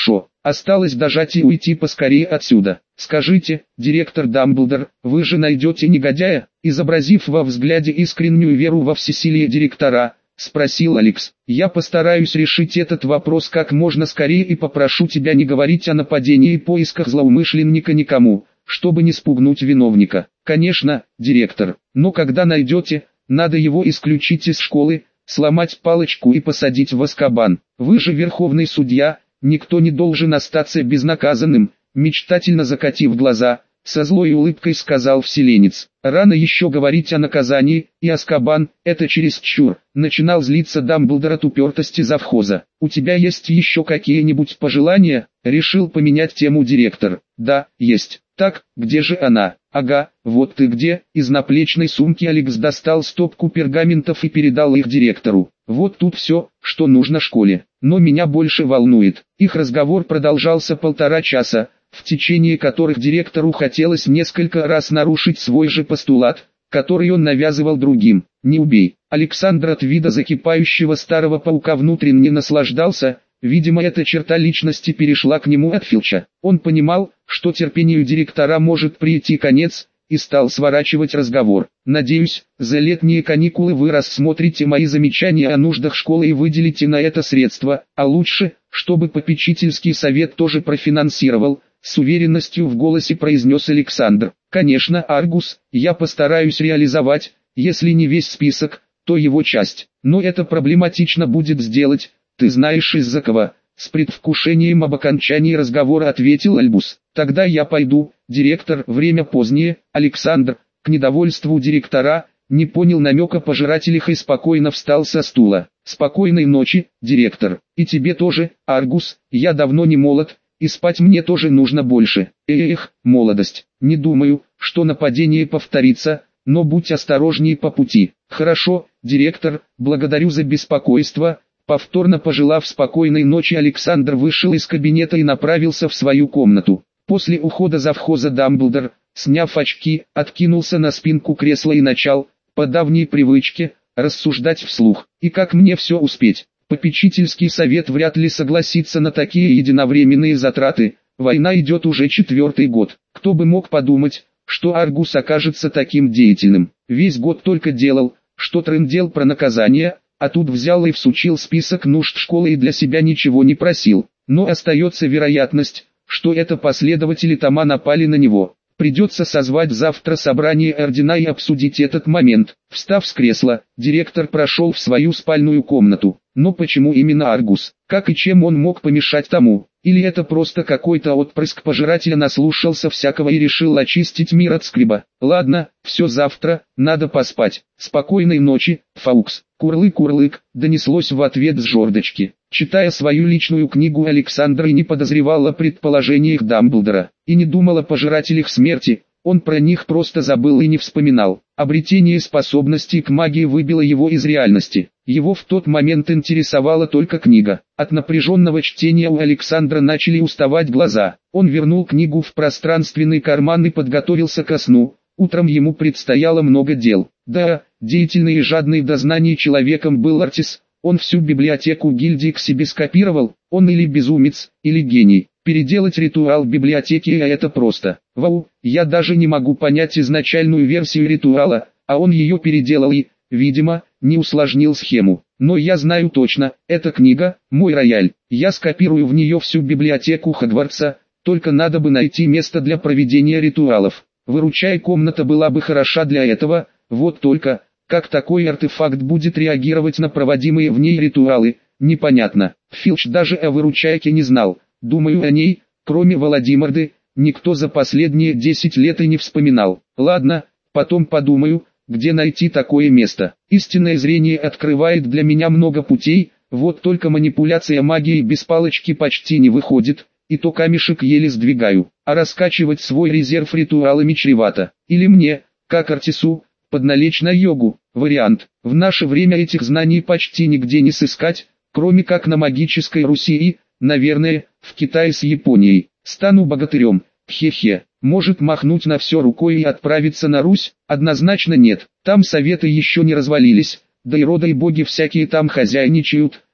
Осталось дожать и уйти поскорее отсюда. Скажите, директор Дамблдор, вы же найдете негодяя? Изобразив во взгляде искреннюю веру во всесилие директора, спросил Алекс. Я постараюсь решить этот вопрос как можно скорее и попрошу тебя не говорить о нападении и поисках злоумышленника никому, чтобы не спугнуть виновника. Конечно, директор, но когда найдете, надо его исключить из школы, сломать палочку и посадить в Азкабан. Вы же верховный судья, никто не должен остаться безнаказанным, мечтательно закатив глаза, со злой улыбкой сказал вселенец. Рано еще говорить о наказании, и Азкабан, это чересчур. Начинал злиться Дамблдор от упертости завхоза. У тебя есть еще какие-нибудь пожелания? Решил поменять тему директор. Да, есть. Так, где же она? Ага, вот ты где. Из наплечной сумки Алекс достал стопку пергаментов и передал их директору. Вот тут все, что нужно школе. Но меня больше волнует. Их разговор продолжался полтора часа, в течение которых директору хотелось несколько раз нарушить свой же постулат, который он навязывал другим. «Не убей». Александр от вида закипающего старого паука внутренне наслаждался, видимо эта черта личности перешла к нему от Филча. Он понимал, что терпению директора может прийти конец, и стал сворачивать разговор. «Надеюсь, за летние каникулы вы рассмотрите мои замечания о нуждах школы и выделите на это средства, а лучше, чтобы попечительский совет тоже профинансировал», с уверенностью в голосе произнес Александр. «Конечно, Аргус, я постараюсь реализовать, если не весь список, то его часть. Но это проблематично будет сделать, ты знаешь из-за кого». С предвкушением об окончании разговора ответил Альбус. «Тогда я пойду, директор, время позднее». Александр, к недовольству директора, не понял намека пожирателях и спокойно встал со стула. «Спокойной ночи, директор. И тебе тоже, Аргус, я давно не молод, и спать мне тоже нужно больше». «Эх, молодость, не думаю, что нападение повторится, но будь осторожней по пути». «Хорошо, директор, благодарю за беспокойство». Повторно пожелав спокойной ночи, Александр вышел из кабинета и направился в свою комнату. После ухода завхоза Дамблдор, сняв очки, откинулся на спинку кресла и начал, по давней привычке, рассуждать вслух. «И как мне все успеть? Попечительский совет вряд ли согласится на такие единовременные затраты, война идет уже четвертый год. Кто бы мог подумать, что Аргус окажется таким деятельным. Весь год только делал, что трындел про наказание, а тут взял и всучил список нужд школы и для себя ничего не просил. Но остается вероятность, что это последователи Тома напали на него. Придется созвать завтра собрание ордена и обсудить этот момент». Встав с кресла, директор прошел в свою спальную комнату. Но почему именно Аргус? Как и чем он мог помешать тому? Или это просто какой-то отпрыск пожирателя наслушался всякого и решил очистить мир от скриба? Ладно, все завтра, надо поспать. Спокойной ночи, Фаукс. Курлык-курлык, донеслось в ответ с жердочки. Читая свою личную книгу, Александр и не подозревал о предположениях Дамблдора, и не думал о пожирателях смерти. Он про них просто забыл и не вспоминал. Обретение способностей к магии выбило его из реальности. Его в тот момент интересовала только книга. От напряженного чтения у Александра начали уставать глаза. Он вернул книгу в пространственный карман и подготовился ко сну. Утром ему предстояло много дел. Да, деятельный и жадный до знаний человеком был Артис. Он всю библиотеку гильдии к себе скопировал. Он или безумец, или гений. Переделать ритуал библиотеки, а это просто. Вау, я даже не могу понять изначальную версию ритуала, а он ее переделал и, видимо, не усложнил схему. Но я знаю точно, эта книга – мой рояль. Я скопирую в нее всю библиотеку Хогвартса, только надо бы найти место для проведения ритуалов. Выручай комната была бы хороша для этого, вот только, как такой артефакт будет реагировать на проводимые в ней ритуалы, непонятно. Филч даже о выручайке не знал. Думаю, о ней, кроме Володимирды, никто за последние десять лет и не вспоминал. Ладно, потом подумаю, где найти такое место. Истинное зрение открывает для меня много путей, вот только манипуляция магией без палочки почти не выходит, и то камешек еле сдвигаю. А раскачивать свой резерв ритуалами чревато. Или мне, как Артису, подналечь на йогу. Вариант. В наше время этих знаний почти нигде не сыскать, кроме как на магической Руси и, наверное, в Китае с Японией. Стану богатырем. Хе-хе. Может махнуть на все рукой и отправиться на Русь? Однозначно нет. Там советы еще не развалились, да и рода и боги всякие там хозяйничают.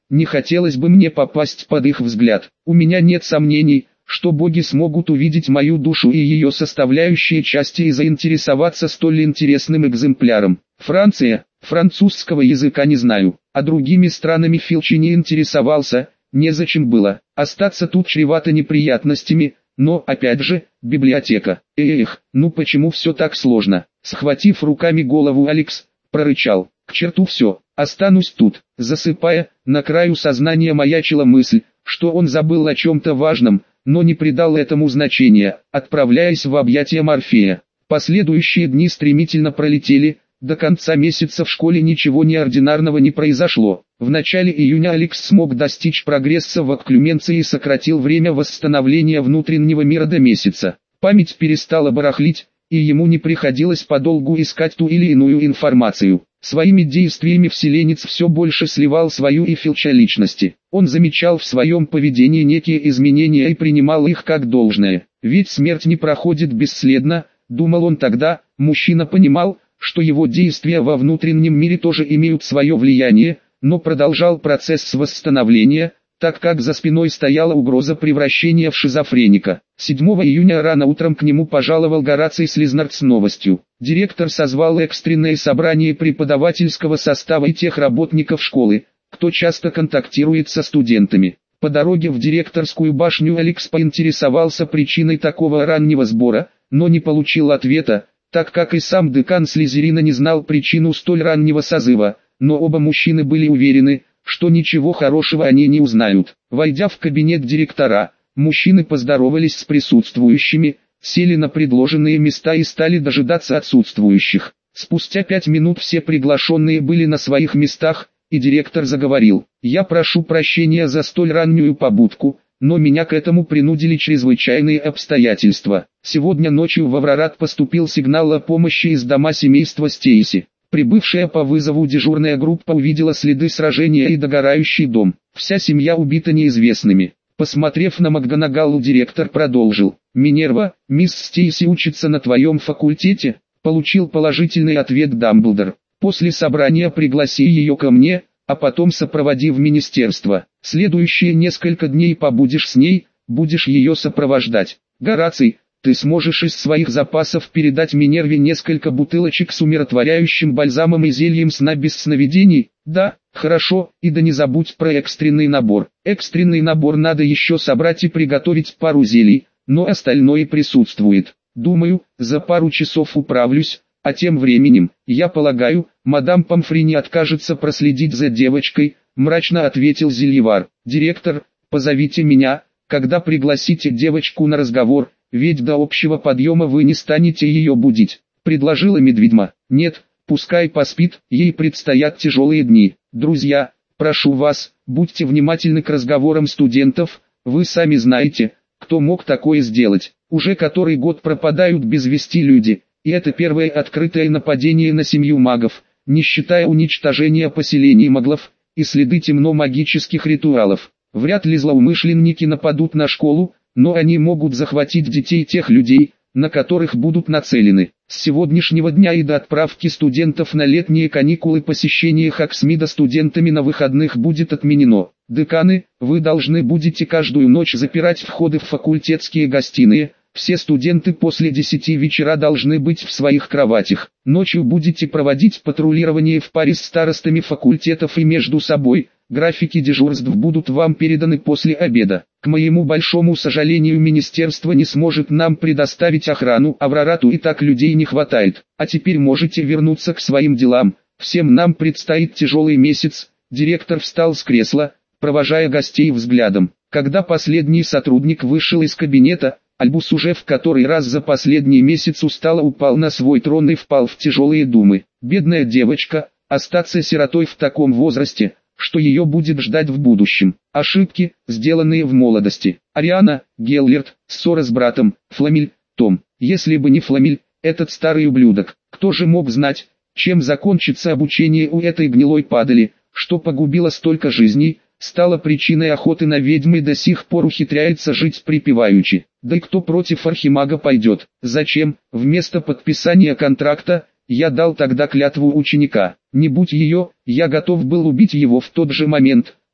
не хотелось бы мне попасть под их взгляд. У меня нет сомнений, что боги смогут увидеть мою душу и ее составляющие части и заинтересоваться столь интересным экземпляром. Франция, французского языка не знаю, а другими странами Филчи не интересовался, незачем было. Остаться тут чревато неприятностями, но, опять же, библиотека. Эх, ну почему все так сложно? Схватив руками голову, Алекс прорычал: к черту все, останусь тут. Засыпая, на краю сознания маячила мысль, что он забыл о чем-то важном, но не придал этому значения, отправляясь в объятия Морфея. Последующие дни стремительно пролетели, до конца месяца в школе ничего неординарного не произошло. В начале июня Алекс смог достичь прогресса в окклюменции и сократил время восстановления внутреннего мира до месяца. Память перестала барахлить, и ему не приходилось подолгу искать ту или иную информацию. Своими действиями вселенец все больше сливал свою и Филча личности. Он замечал в своем поведении некие изменения и принимал их как должное. Ведь смерть не проходит бесследно, думал он тогда. Мужчина понимал, что его действия во внутреннем мире тоже имеют свое влияние, но продолжал процесс восстановления, так как за спиной стояла угроза превращения в шизофреника. седьмого июня рано утром к нему пожаловал Гораций Слизнард с новостью. Директор созвал экстренное собрание преподавательского состава и тех работников школы, кто часто контактирует со студентами. По дороге в директорскую башню Алекс поинтересовался причиной такого раннего сбора, но не получил ответа, так как и сам декан Слизерина не знал причину столь раннего созыва, но оба мужчины были уверены, что ничего хорошего они не узнают. Войдя в кабинет директора, мужчины поздоровались с присутствующими, сели на предложенные места и стали дожидаться отсутствующих. Спустя пять минут все приглашенные были на своих местах, и директор заговорил: «Я прошу прощения за столь раннюю побудку, но меня к этому принудили чрезвычайные обстоятельства. Сегодня ночью в Аврорат поступил сигнал о помощи из дома семейства Стейси. Прибывшая по вызову дежурная группа увидела следы сражения и догорающий дом. Вся семья убита неизвестными». Посмотрев на МакГонагалл, директор продолжил: «Минерва, мисс Стейси учится на твоем факультете?» Получил положительный ответ Дамблдор. «После собрания пригласи ее ко мне, а потом сопроводи в министерство. Следующие несколько дней побудешь с ней, будешь ее сопровождать. Гораций, ты сможешь из своих запасов передать Минерве несколько бутылочек с умиротворяющим бальзамом и зельем сна без сновидений?» «Да, хорошо, и да не забудь про экстренный набор. Экстренный набор надо еще собрать и приготовить пару зелий, но остальное присутствует. Думаю, за пару часов управлюсь, а тем временем, я полагаю, мадам Помфри не откажется проследить за девочкой», мрачно ответил Зельевар. «Директор, позовите меня, когда пригласите девочку на разговор, ведь до общего подъема вы не станете ее будить», предложила Медведьма. «Нет, пускай поспит, ей предстоят тяжелые дни. Друзья, прошу вас, будьте внимательны к разговорам студентов, вы сами знаете, кто мог такое сделать. Уже который год пропадают без вести люди, и это первое открытое нападение на семью магов, не считая уничтожения поселений маглов и следы темно-магических ритуалов. Вряд ли злоумышленники нападут на школу, но они могут захватить детей тех людей, на которых будут нацелены. С сегодняшнего дня и до отправки студентов на летние каникулы посещение Хоксмида студентами на выходных будет отменено. Деканы, вы должны будете каждую ночь запирать входы в факультетские гостиные. Все студенты после десяти вечера должны быть в своих кроватях. Ночью будете проводить патрулирование в паре с старостами факультетов и между собой. Графики дежурств будут вам переданы после обеда. К моему большому сожалению, министерство не сможет нам предоставить охрану, а в Аврорату и так людей не хватает. А теперь можете вернуться к своим делам. Всем нам предстоит тяжелый месяц». Директор встал с кресла, провожая гостей взглядом. Когда последний сотрудник вышел из кабинета, Альбус уже в который раз за последний месяц устало упал на свой трон и впал в тяжелые думы. Бедная девочка, остаться сиротой в таком возрасте, что ее будет ждать в будущем. Ошибки, сделанные в молодости. Ариана, Геллерт, ссора с братом, Фламиль, Том. Если бы не Фламиль, этот старый ублюдок, кто же мог знать, чем закончится обучение у этой гнилой падали, что погубило столько жизней, стало причиной охоты на ведьм и до сих пор ухитряется жить припеваючи. Да и кто против архимага пойдет? Зачем, вместо подписания контракта, я дал тогда клятву ученика? Не будь ее, я готов был убить его в тот же момент,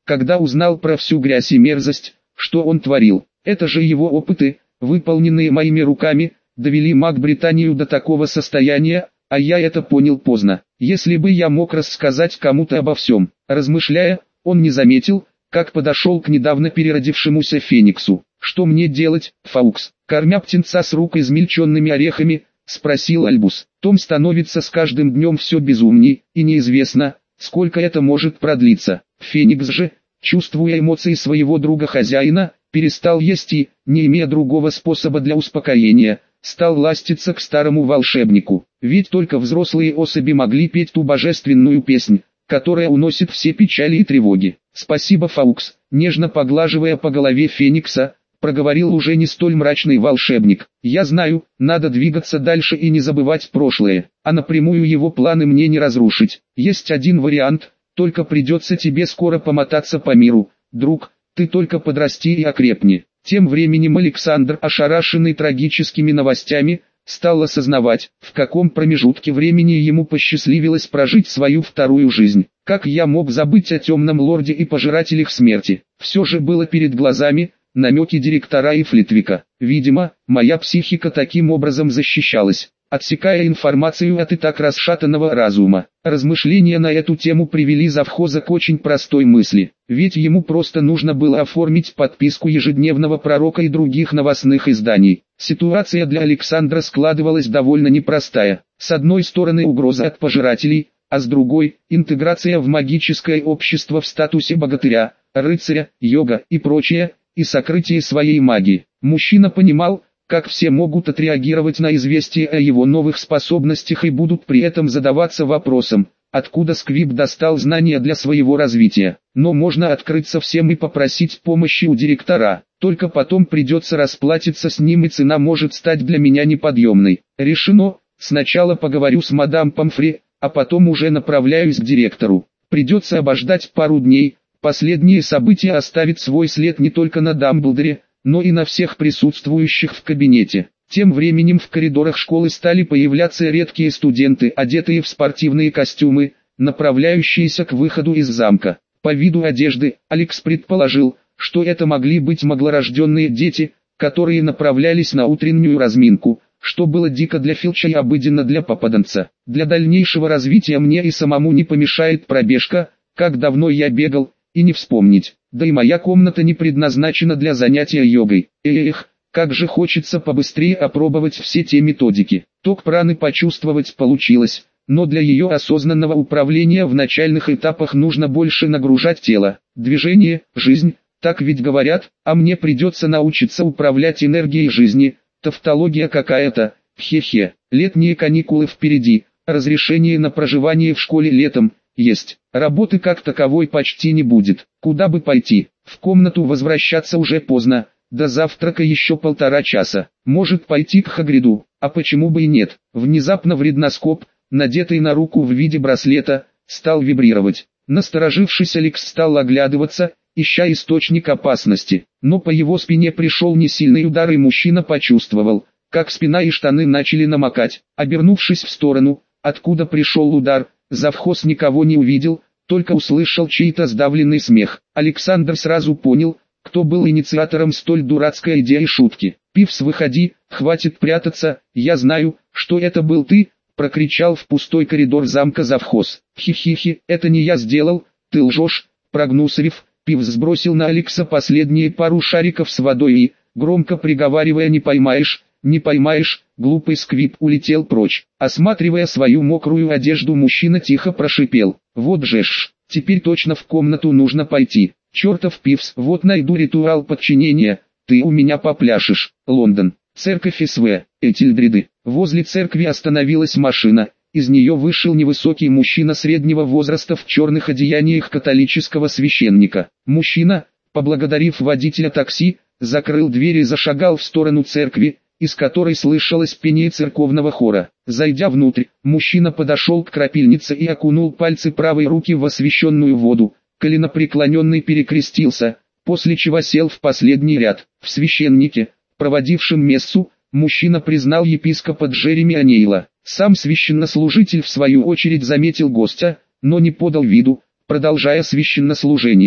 когда узнал про всю грязь и мерзость, что он творил. Это же его опыты, выполненные моими руками, довели Мак-Британию до такого состояния, а я это понял поздно. Если бы я мог рассказать кому-то обо всем, размышляя, он не заметил, как подошел к недавно переродившемуся Фениксу. «Что мне делать, Фаукс?» Кормя птенца с рук измельченными орехами, спросил Альбус. «Том становится с каждым днем все безумней, и неизвестно, сколько это может продлиться». Феникс же, чувствуя эмоции своего друга-хозяина, перестал есть и, не имея другого способа для успокоения, стал ластиться к старому волшебнику. Ведь только взрослые особи могли петь ту божественную песнь, которая уносит все печали и тревоги. «Спасибо, Фаукс», нежно поглаживая по голове Феникса, проговорил уже не столь мрачный волшебник. «Я знаю, надо двигаться дальше и не забывать прошлое, а напрямую его планы мне не разрушить. Есть один вариант, только придется тебе скоро помотаться по миру, друг, ты только подрасти и окрепни». Тем временем Александр, ошарашенный трагическими новостями, стал осознавать, в каком промежутке времени ему посчастливилось прожить свою вторую жизнь. Как я мог забыть о темном лорде и пожирателях смерти? Все же было перед глазами, намеки директора и Флитвика. Видимо, моя психика таким образом защищалась, отсекая информацию от и так расшатанного разума. Размышления на эту тему привели завхоза к очень простой мысли, ведь ему просто нужно было оформить подписку ежедневного пророка и других новостных изданий. Ситуация для Александра складывалась довольно непростая. С одной стороны угроза от пожирателей, а с другой – интеграция в магическое общество в статусе богатыря, рыцаря, йога и прочее, и сокрытие своей магии. Мужчина понимал, как все могут отреагировать на известие о его новых способностях и будут при этом задаваться вопросом, откуда Сквиб достал знания для своего развития. Но можно открыться всем и попросить помощи у директора, только потом придется расплатиться с ним и цена может стать для меня неподъемной. Решено, сначала поговорю с мадам Помфри, а потом уже направляюсь к директору. Придется обождать пару дней, последние события оставят свой след не только на Дамблдоре, но и на всех присутствующих в кабинете. Тем временем в коридорах школы стали появляться редкие студенты, одетые в спортивные костюмы, направляющиеся к выходу из замка. По виду одежды, Алекс предположил, что это могли быть маглорожденные дети, которые направлялись на утреннюю разминку, что было дико для Филча и обыденно для попаданца. Для дальнейшего развития мне и самому не помешает пробежка, как давно я бегал, и не вспомнить. Да и моя комната не предназначена для занятия йогой. Эх, как же хочется побыстрее опробовать все те методики. Ток праны почувствовать получилось, но для ее осознанного управления в начальных этапах нужно больше нагружать тело. Движение, жизнь, так ведь говорят, а мне придется научиться управлять энергией жизни. Тавтология какая-то, хе-хе. Летние каникулы впереди, разрешение на проживание в школе летом есть. Работы как таковой почти не будет. Куда бы пойти? В комнату возвращаться уже поздно. До завтрака еще полтора часа. Может пойти к Хагриду, а почему бы и нет? Внезапно вредноскоп, надетый на руку в виде браслета, стал вибрировать. Насторожившись, Алекс стал оглядываться, ища источник опасности. Но по его спине пришел несильный удар и мужчина почувствовал, как спина и штаны начали намокать. Обернувшись в сторону, откуда пришел удар, завхоз никого не увидел, только услышал чей-то сдавленный смех. Александр сразу понял, кто был инициатором столь дурацкой идеи шутки. «Пивс, выходи, хватит прятаться, я знаю, что это был ты», прокричал в пустой коридор замка завхоз. «Хи-хи-хи, это не я сделал, ты лжешь», прогнусорив, Пивс сбросил на Алекса последние пару шариков с водой и, громко приговаривая «не поймаешь, не поймаешь», глупый Сквиб улетел прочь. Осматривая свою мокрую одежду, мужчина тихо прошипел: «Вот же ж, теперь точно в комнату нужно пойти. Чертов Пивс, вот найду ритуал подчинения, ты у меня попляшешь». Лондон. Церковь СВ, Этильдриды. Возле церкви остановилась машина. Из нее вышел невысокий мужчина среднего возраста в черных одеяниях католического священника. Мужчина, поблагодарив водителя такси, закрыл дверь и зашагал в сторону церкви, из которой слышалось пение церковного хора. Зайдя внутрь, мужчина подошел к крапильнице и окунул пальцы правой руки в освященную воду. Коленопреклоненный перекрестился, после чего сел в последний ряд. В священнике, проводившем мессу, мужчина признал епископа Джереми Анейла. Сам священнослужитель в свою очередь заметил гостя, но не подал виду, продолжая священнослужение.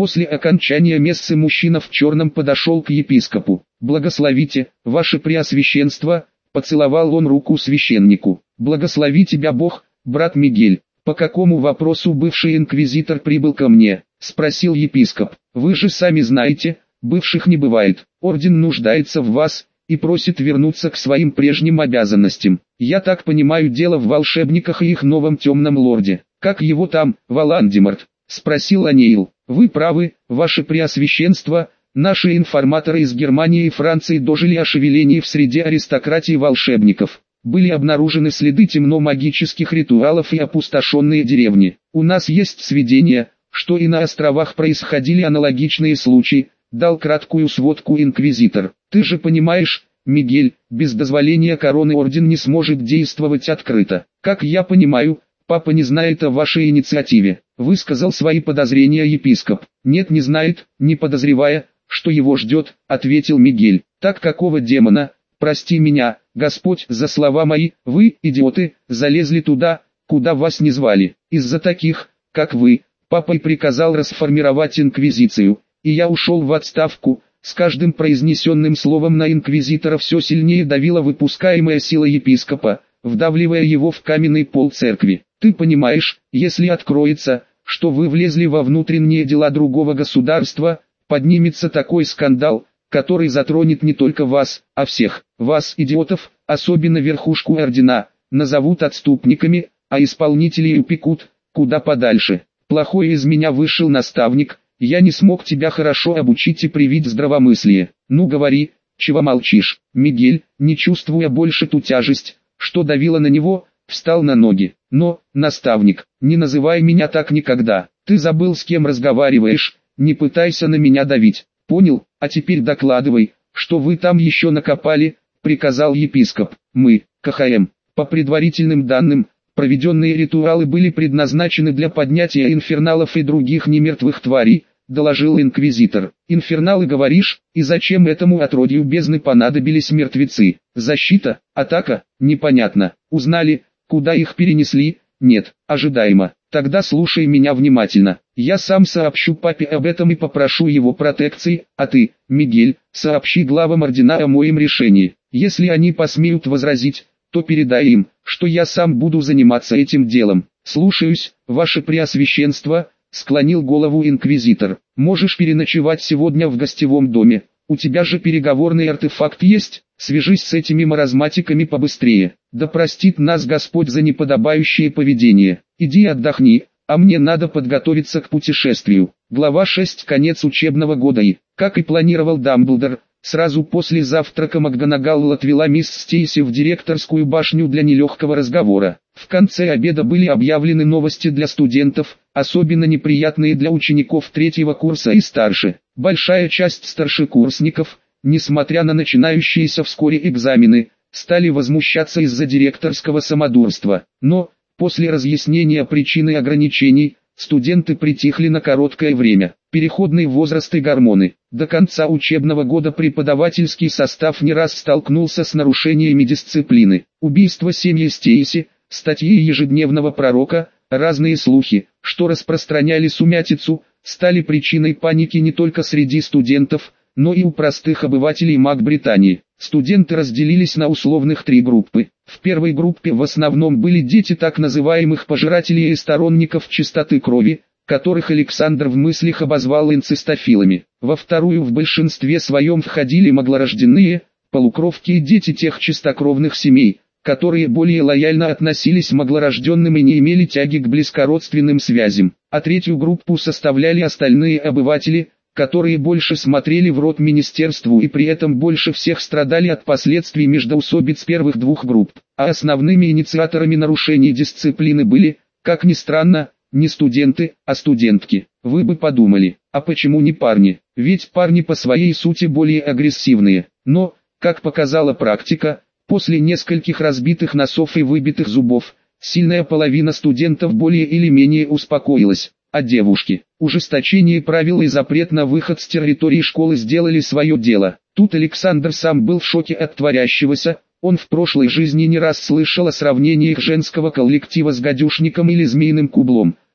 После окончания мессы мужчина в черном подошел к епископу. «Благословите, ваше преосвященство», — поцеловал он руку священнику. «Благослови тебя Бог, брат Мигель». «По какому вопросу бывший инквизитор прибыл ко мне?» — спросил епископ. «Вы же сами знаете, бывших не бывает. Орден нуждается в вас и просит вернуться к своим прежним обязанностям. Я так понимаю, дело в волшебниках и их новом темном лорде. Как его там, Волан-де-Морт?» — спросил Анеил. «Вы правы, ваше преосвященство. Наши информаторы из Германии и Франции дожили о шевелении в среде аристократии волшебников. Были обнаружены следы темно-магических ритуалов и опустошенные деревни. У нас есть сведения, что и на островах происходили аналогичные случаи», — дал краткую сводку инквизитор. «Ты же понимаешь, Мигель, без дозволения короны орден не сможет действовать открыто. Как я понимаю, папа не знает о вашей инициативе», — высказал свои подозрения епископ. «Нет, не знает, не подозревая, что его ждет», — ответил Мигель. «Так какого демона? Прости меня, Господь, за слова мои. Вы, идиоты, залезли туда, куда вас не звали. Из-за таких, как вы, папа и приказал расформировать инквизицию, и я ушел в отставку». С каждым произнесенным словом на инквизитора все сильнее давила выпускаемая сила епископа, вдавливая его в каменный пол церкви. «Ты понимаешь, если откроется, что вы влезли во внутренние дела другого государства, поднимется такой скандал, который затронет не только вас, а всех. Вас, идиотов, особенно верхушку ордена, назовут отступниками, а исполнителей упекут куда подальше. Плохой из меня вышел наставник, я не смог тебя хорошо обучить и привить здравомыслие. Ну говори, чего молчишь?» Мигель, не чувствуя больше ту тяжесть, что давила на него, встал на ноги. «Но, наставник, не называй меня так никогда. Ты забыл, с кем разговариваешь, не пытайся на меня давить. Понял? А теперь докладывай, что вы там еще накопали», — приказал епископ. «Мы, КХМ, по предварительным данным, проведенные ритуалы были предназначены для поднятия инферналов и других немертвых тварей», — доложил инквизитор. «Инферналы, говоришь, и зачем этому отродью бездны понадобились мертвецы? Защита? Атака? Непонятно. Узнали, куда их перенесли? Нет, ожидаемо. Тогда слушай меня внимательно. Я сам сообщу папе об этом и попрошу его протекции, а ты, Мигель, сообщи главам ордена о моем решении. Если они посмеют возразить, то передай им, что я сам буду заниматься этим делом». «Слушаюсь, ваше преосвященство», — склонил голову инквизитор. «Можешь переночевать сегодня в гостевом доме. У тебя же переговорный артефакт есть, свяжись с этими маразматиками побыстрее. Да простит нас Господь за неподобающее поведение. Иди отдохни, а мне надо подготовиться к путешествию». Глава шесть. Конец учебного года и, как и планировал Дамблдор, сразу после завтрака МакГонагал отвела мисс Стейси в директорскую башню для нелегкого разговора. В конце обеда были объявлены новости для студентов, особенно неприятные для учеников третьего курса и старше. Большая часть старшекурсников, несмотря на начинающиеся вскоре экзамены, стали возмущаться из-за директорского самодурства. Но, после разъяснения причины ограничений, студенты притихли на короткое время. Переходный возраст и гормоны. До конца учебного года преподавательский состав не раз столкнулся с нарушениями дисциплины. Убийство семьи Стейси, статьи ежедневного пророка, разные слухи, что распространяли сумятицу, стали причиной паники не только среди студентов, но и у простых обывателей Мак-Британии. Студенты разделились на условных три группы. В первой группе в основном были дети так называемых пожирателей и сторонников чистоты крови, которых Александр в мыслях обозвал инцестофилами. Во вторую в большинстве своем входили маглорожденные, полукровки и дети тех чистокровных семей, которые более лояльно относились к маглорожденным и не имели тяги к близкородственным связям. А третью группу составляли остальные обыватели, которые больше смотрели в рот министерству и при этом больше всех страдали от последствий междоусобиц первых двух групп. А основными инициаторами нарушений дисциплины были, как ни странно, не студенты, а студентки. Вы бы подумали, а почему не парни? Ведь парни по своей сути более агрессивные. Но, как показала практика, после нескольких разбитых носов и выбитых зубов, сильная половина студентов более или менее успокоилась. А девушки, ужесточение правил и запрет на выход с территории школы сделали свое дело. Тут Александр сам был в шоке от творящегося. Он в прошлой жизни не раз слышал о сравнениях женского коллектива с гадюшником или змеиным кублом,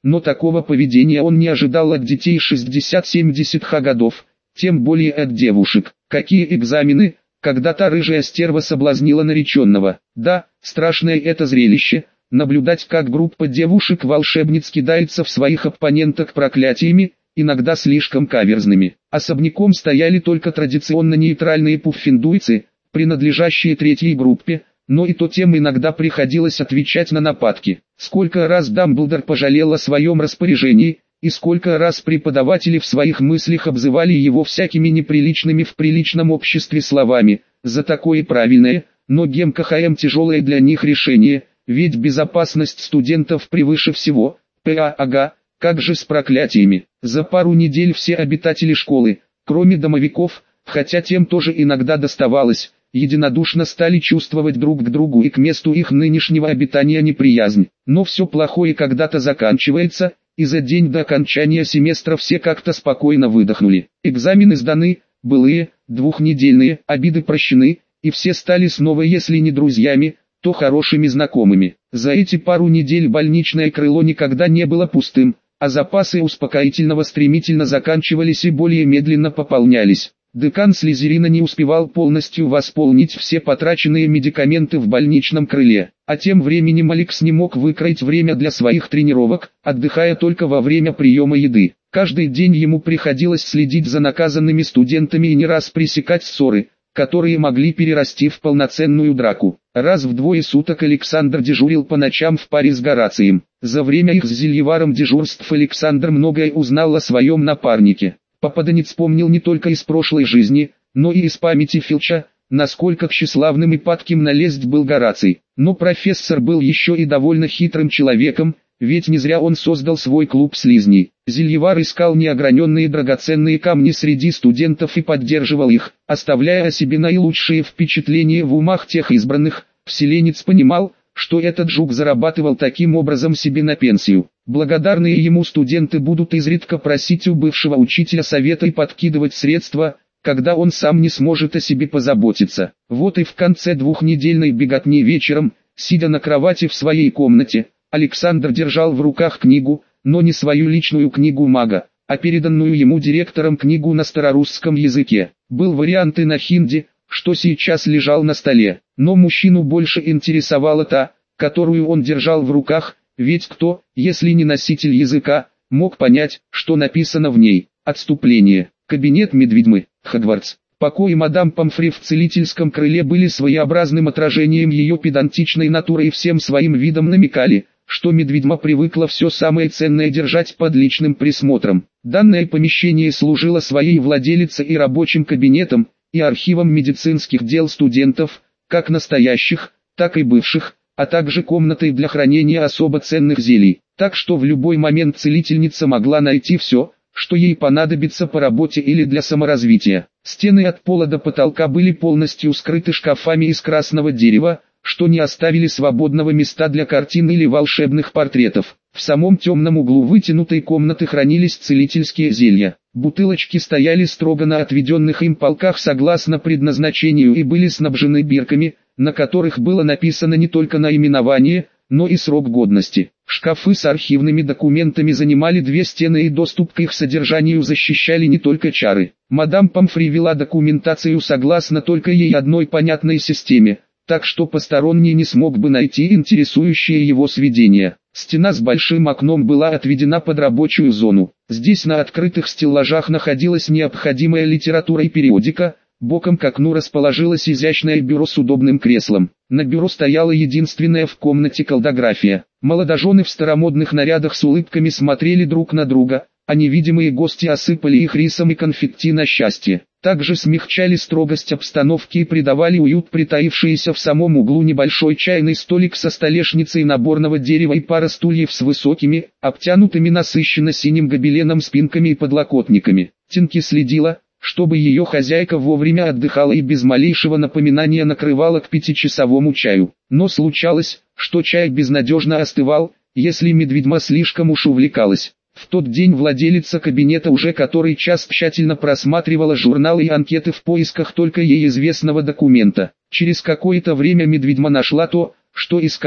но такого поведения он не ожидал от детей шестидесяти-семидесяти годов, тем более от девушек. Какие экзамены, когда та рыжая стерва соблазнила нареченного. Да, страшное это зрелище, наблюдать, как группа девушек-волшебниц кидается в своих оппоненток проклятиями, иногда слишком каверзными. Особняком стояли только традиционно нейтральные пуффиндуйцы, принадлежащие третьей группе, но и то тем иногда приходилось отвечать на нападки. Сколько раз Дамблдор пожалел о своем распоряжении, и сколько раз преподаватели в своих мыслях обзывали его всякими неприличными в приличном обществе словами, за такое правильное, но ГМКХМ тяжелое для них решение, ведь безопасность студентов превыше всего. П.А. Ага, как же с проклятиями. За пару недель все обитатели школы, кроме домовиков, хотя тем тоже иногда доставалось, единодушно стали чувствовать друг к другу и к месту их нынешнего обитания неприязнь. Но все плохое когда-то заканчивается, и за день до окончания семестра все как-то спокойно выдохнули. Экзамены сданы, былые, двухнедельные, обиды прощены, и все стали снова, если не друзьями, то хорошими знакомыми. За эти пару недель больничное крыло никогда не было пустым, а запасы успокоительного стремительно заканчивались и более медленно пополнялись. Декан Слизерина не успевал полностью восполнить все потраченные медикаменты в больничном крыле, а тем временем Алекс не мог выкроить время для своих тренировок, отдыхая только во время приема еды. Каждый день ему приходилось следить за наказанными студентами и не раз пресекать ссоры, которые могли перерасти в полноценную драку. Раз в двое суток Александр дежурил по ночам в паре с Горацием. За время их с Зельеваром дежурств Александр многое узнал о своем напарнике. Попаданец помнил не только из прошлой жизни, но и из памяти Филча, насколько тщеславным и падким на лесть был Гораций. Но профессор был еще и довольно хитрым человеком, ведь не зря он создал свой клуб слизней. Зельевар искал неограненные драгоценные камни среди студентов и поддерживал их, оставляя о себе наилучшие впечатления в умах тех избранных. Вселенец понимал, что этот жук зарабатывал таким образом себе на пенсию. Благодарные ему студенты будут изредка просить у бывшего учителя совета и подкидывать средства, когда он сам не сможет о себе позаботиться. Вот и в конце двухнедельной беготни вечером, сидя на кровати в своей комнате, Александр держал в руках книгу, но не свою личную книгу мага, а переданную ему директором книгу на старорусском языке. Был вариант и на хинди, что сейчас лежал на столе, но мужчину больше интересовала та, которую он держал в руках, ведь кто, если не носитель языка, мог понять, что написано в ней. Отступление. Кабинет Медведьмы, Хогвартс. Покои мадам Помфри в целительском крыле были своеобразным отражением ее педантичной натуры и всем своим видом намекали, что Медведьма привыкла все самое ценное держать под личным присмотром. Данное помещение служило своей владелице и рабочим кабинетом, и архивом медицинских дел студентов, как настоящих, так и бывших, а также комнатой для хранения особо ценных зелий, так что в любой момент целительница могла найти все, что ей понадобится по работе или для саморазвития. Стены от пола до потолка были полностью скрыты шкафами из красного дерева, что не оставили свободного места для картин или волшебных портретов. В самом темном углу вытянутой комнаты хранились целительские зелья. Бутылочки стояли строго на отведенных им полках согласно предназначению и были снабжены бирками, на которых было написано не только наименование, но и срок годности. Шкафы с архивными документами занимали две стены и доступ к их содержанию защищали не только чары. Мадам Помфри вела документацию согласно только ей одной понятной системе, так что посторонний не смог бы найти интересующие его сведения. Стена с большим окном была отведена под рабочую зону. Здесь на открытых стеллажах находилась необходимая литература и периодика, боком к окну расположилось изящное бюро с удобным креслом. На бюро стояла единственная в комнате колдография. Молодожены в старомодных нарядах с улыбками смотрели друг на друга, а невидимые гости осыпали их рисом и конфетти на счастье. Также смягчали строгость обстановки и придавали уют притаившиеся в самом углу небольшой чайный столик со столешницей наборного дерева и пара стульев с высокими, обтянутыми насыщенно синим гобеленом спинками и подлокотниками. Тинки следила, чтобы ее хозяйка вовремя отдыхала и без малейшего напоминания накрывала к пятичасовому чаю. Но случалось, что чай безнадежно остывал, если Медведьма слишком уж увлекалась. В тот день владелица кабинета уже который час тщательно просматривала журналы и анкеты в поисках только ей известного документа. Через какое-то время Медведьма нашла то, что искала,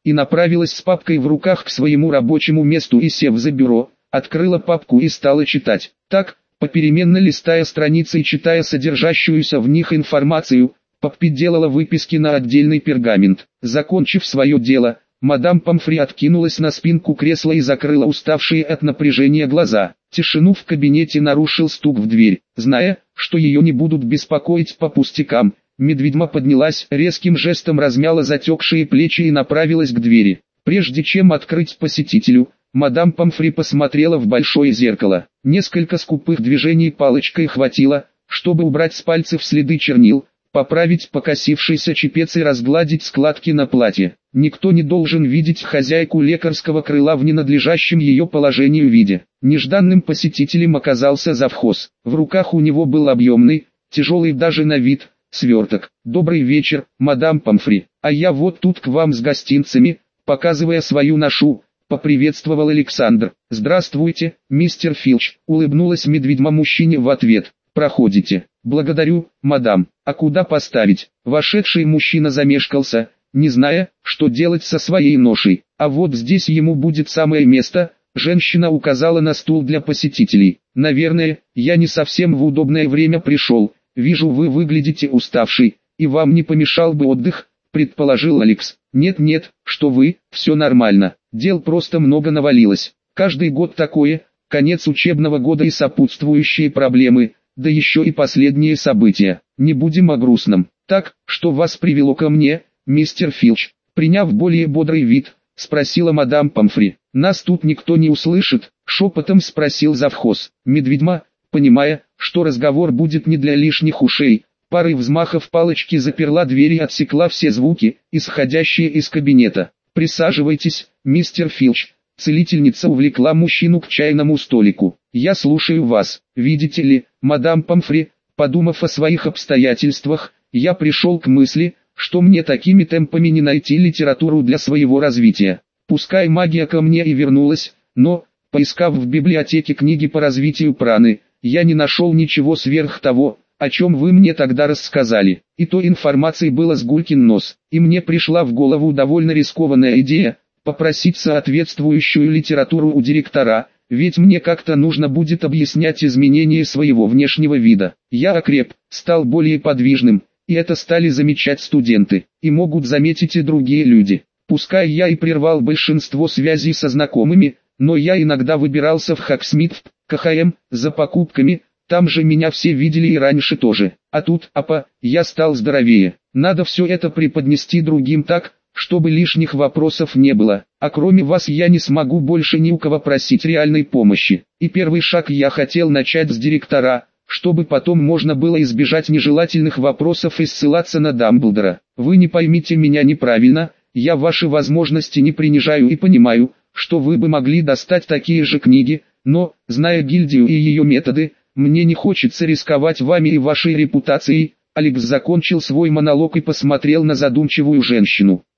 и направилась с папкой в руках к своему рабочему месту и, сев за бюро, открыла папку и стала читать. Так, попеременно листая страницы и читая содержащуюся в них информацию, Поппи делала выписки на отдельный пергамент. Закончив свое дело, мадам Помфри откинулась на спинку кресла и закрыла уставшие от напряжения глаза. Тишину в кабинете нарушил стук в дверь. Зная, что ее не будут беспокоить по пустякам, медведьма поднялась, резким жестом размяла затекшие плечи и направилась к двери. Прежде чем открыть посетителю, мадам Помфри посмотрела в большое зеркало. Несколько скупых движений палочкой хватило, чтобы убрать с пальцев следы чернил, поправить покосившийся чепец и разгладить складки на платье. Никто не должен видеть хозяйку лекарского крыла в ненадлежащем ее положению виде. Нежданным посетителем оказался завхоз. В руках у него был объемный, тяжелый даже на вид, сверток. «Добрый вечер, мадам Помфри, а я вот тут к вам с гостинцами», показывая свою ношу, поприветствовал Александр. «Здравствуйте, мистер Филч», улыбнулась медведьма мужчине в ответ. «Проходите». «Благодарю, мадам. А куда поставить?» Вошедший мужчина замешкался, не зная, что делать со своей ношей. «А вот здесь ему будет самое место», женщина указала на стул для посетителей. «Наверное, я не совсем в удобное время пришел. Вижу, вы выглядите уставший, и вам не помешал бы отдых», предположил Алекс. «Нет-нет, что вы, все нормально. Дел просто много навалилось. Каждый год такое, конец учебного года и сопутствующие проблемы, да еще и последние события. Не будем о грустном. Так, что вас привело ко мне, мистер Филч?» Приняв более бодрый вид, спросила мадам Помфри. «Нас тут никто не услышит», шепотом спросил завхоз. Медведьма, понимая, что разговор будет не для лишних ушей, парой взмахов палочки заперла дверь и отсекла все звуки, исходящие из кабинета. «Присаживайтесь, мистер Филч». Целительница увлекла мужчину к чайному столику. «Я слушаю вас. Видите ли, мадам Помфри, подумав о своих обстоятельствах, я пришел к мысли, что мне такими темпами не найти литературу для своего развития. Пускай магия ко мне и вернулась, но, поискав в библиотеке книги по развитию праны, я не нашел ничего сверх того, о чем вы мне тогда рассказали. И то информации было с гулькин нос, и мне пришла в голову довольно рискованная идея, попросить соответствующую литературу у директора, ведь мне как-то нужно будет объяснять изменения своего внешнего вида. Я окреп, стал более подвижным, и это стали замечать студенты, и могут заметить и другие люди. Пускай я и прервал большинство связей со знакомыми, но я иногда выбирался в Хаксмит, ка ха эм, за покупками, там же меня все видели и раньше тоже. А тут, апа, я стал здоровее. Надо все это преподнести другим так, чтобы лишних вопросов не было, а кроме вас я не смогу больше ни у кого просить реальной помощи. И первый шаг я хотел начать с директора, чтобы потом можно было избежать нежелательных вопросов и ссылаться на Дамблдора. Вы не поймите меня неправильно, я ваши возможности не принижаю и понимаю, что вы бы могли достать такие же книги, но, зная гильдию и ее методы, мне не хочется рисковать вами и вашей репутацией. Алекс закончил свой монолог и посмотрел на задумчивую женщину.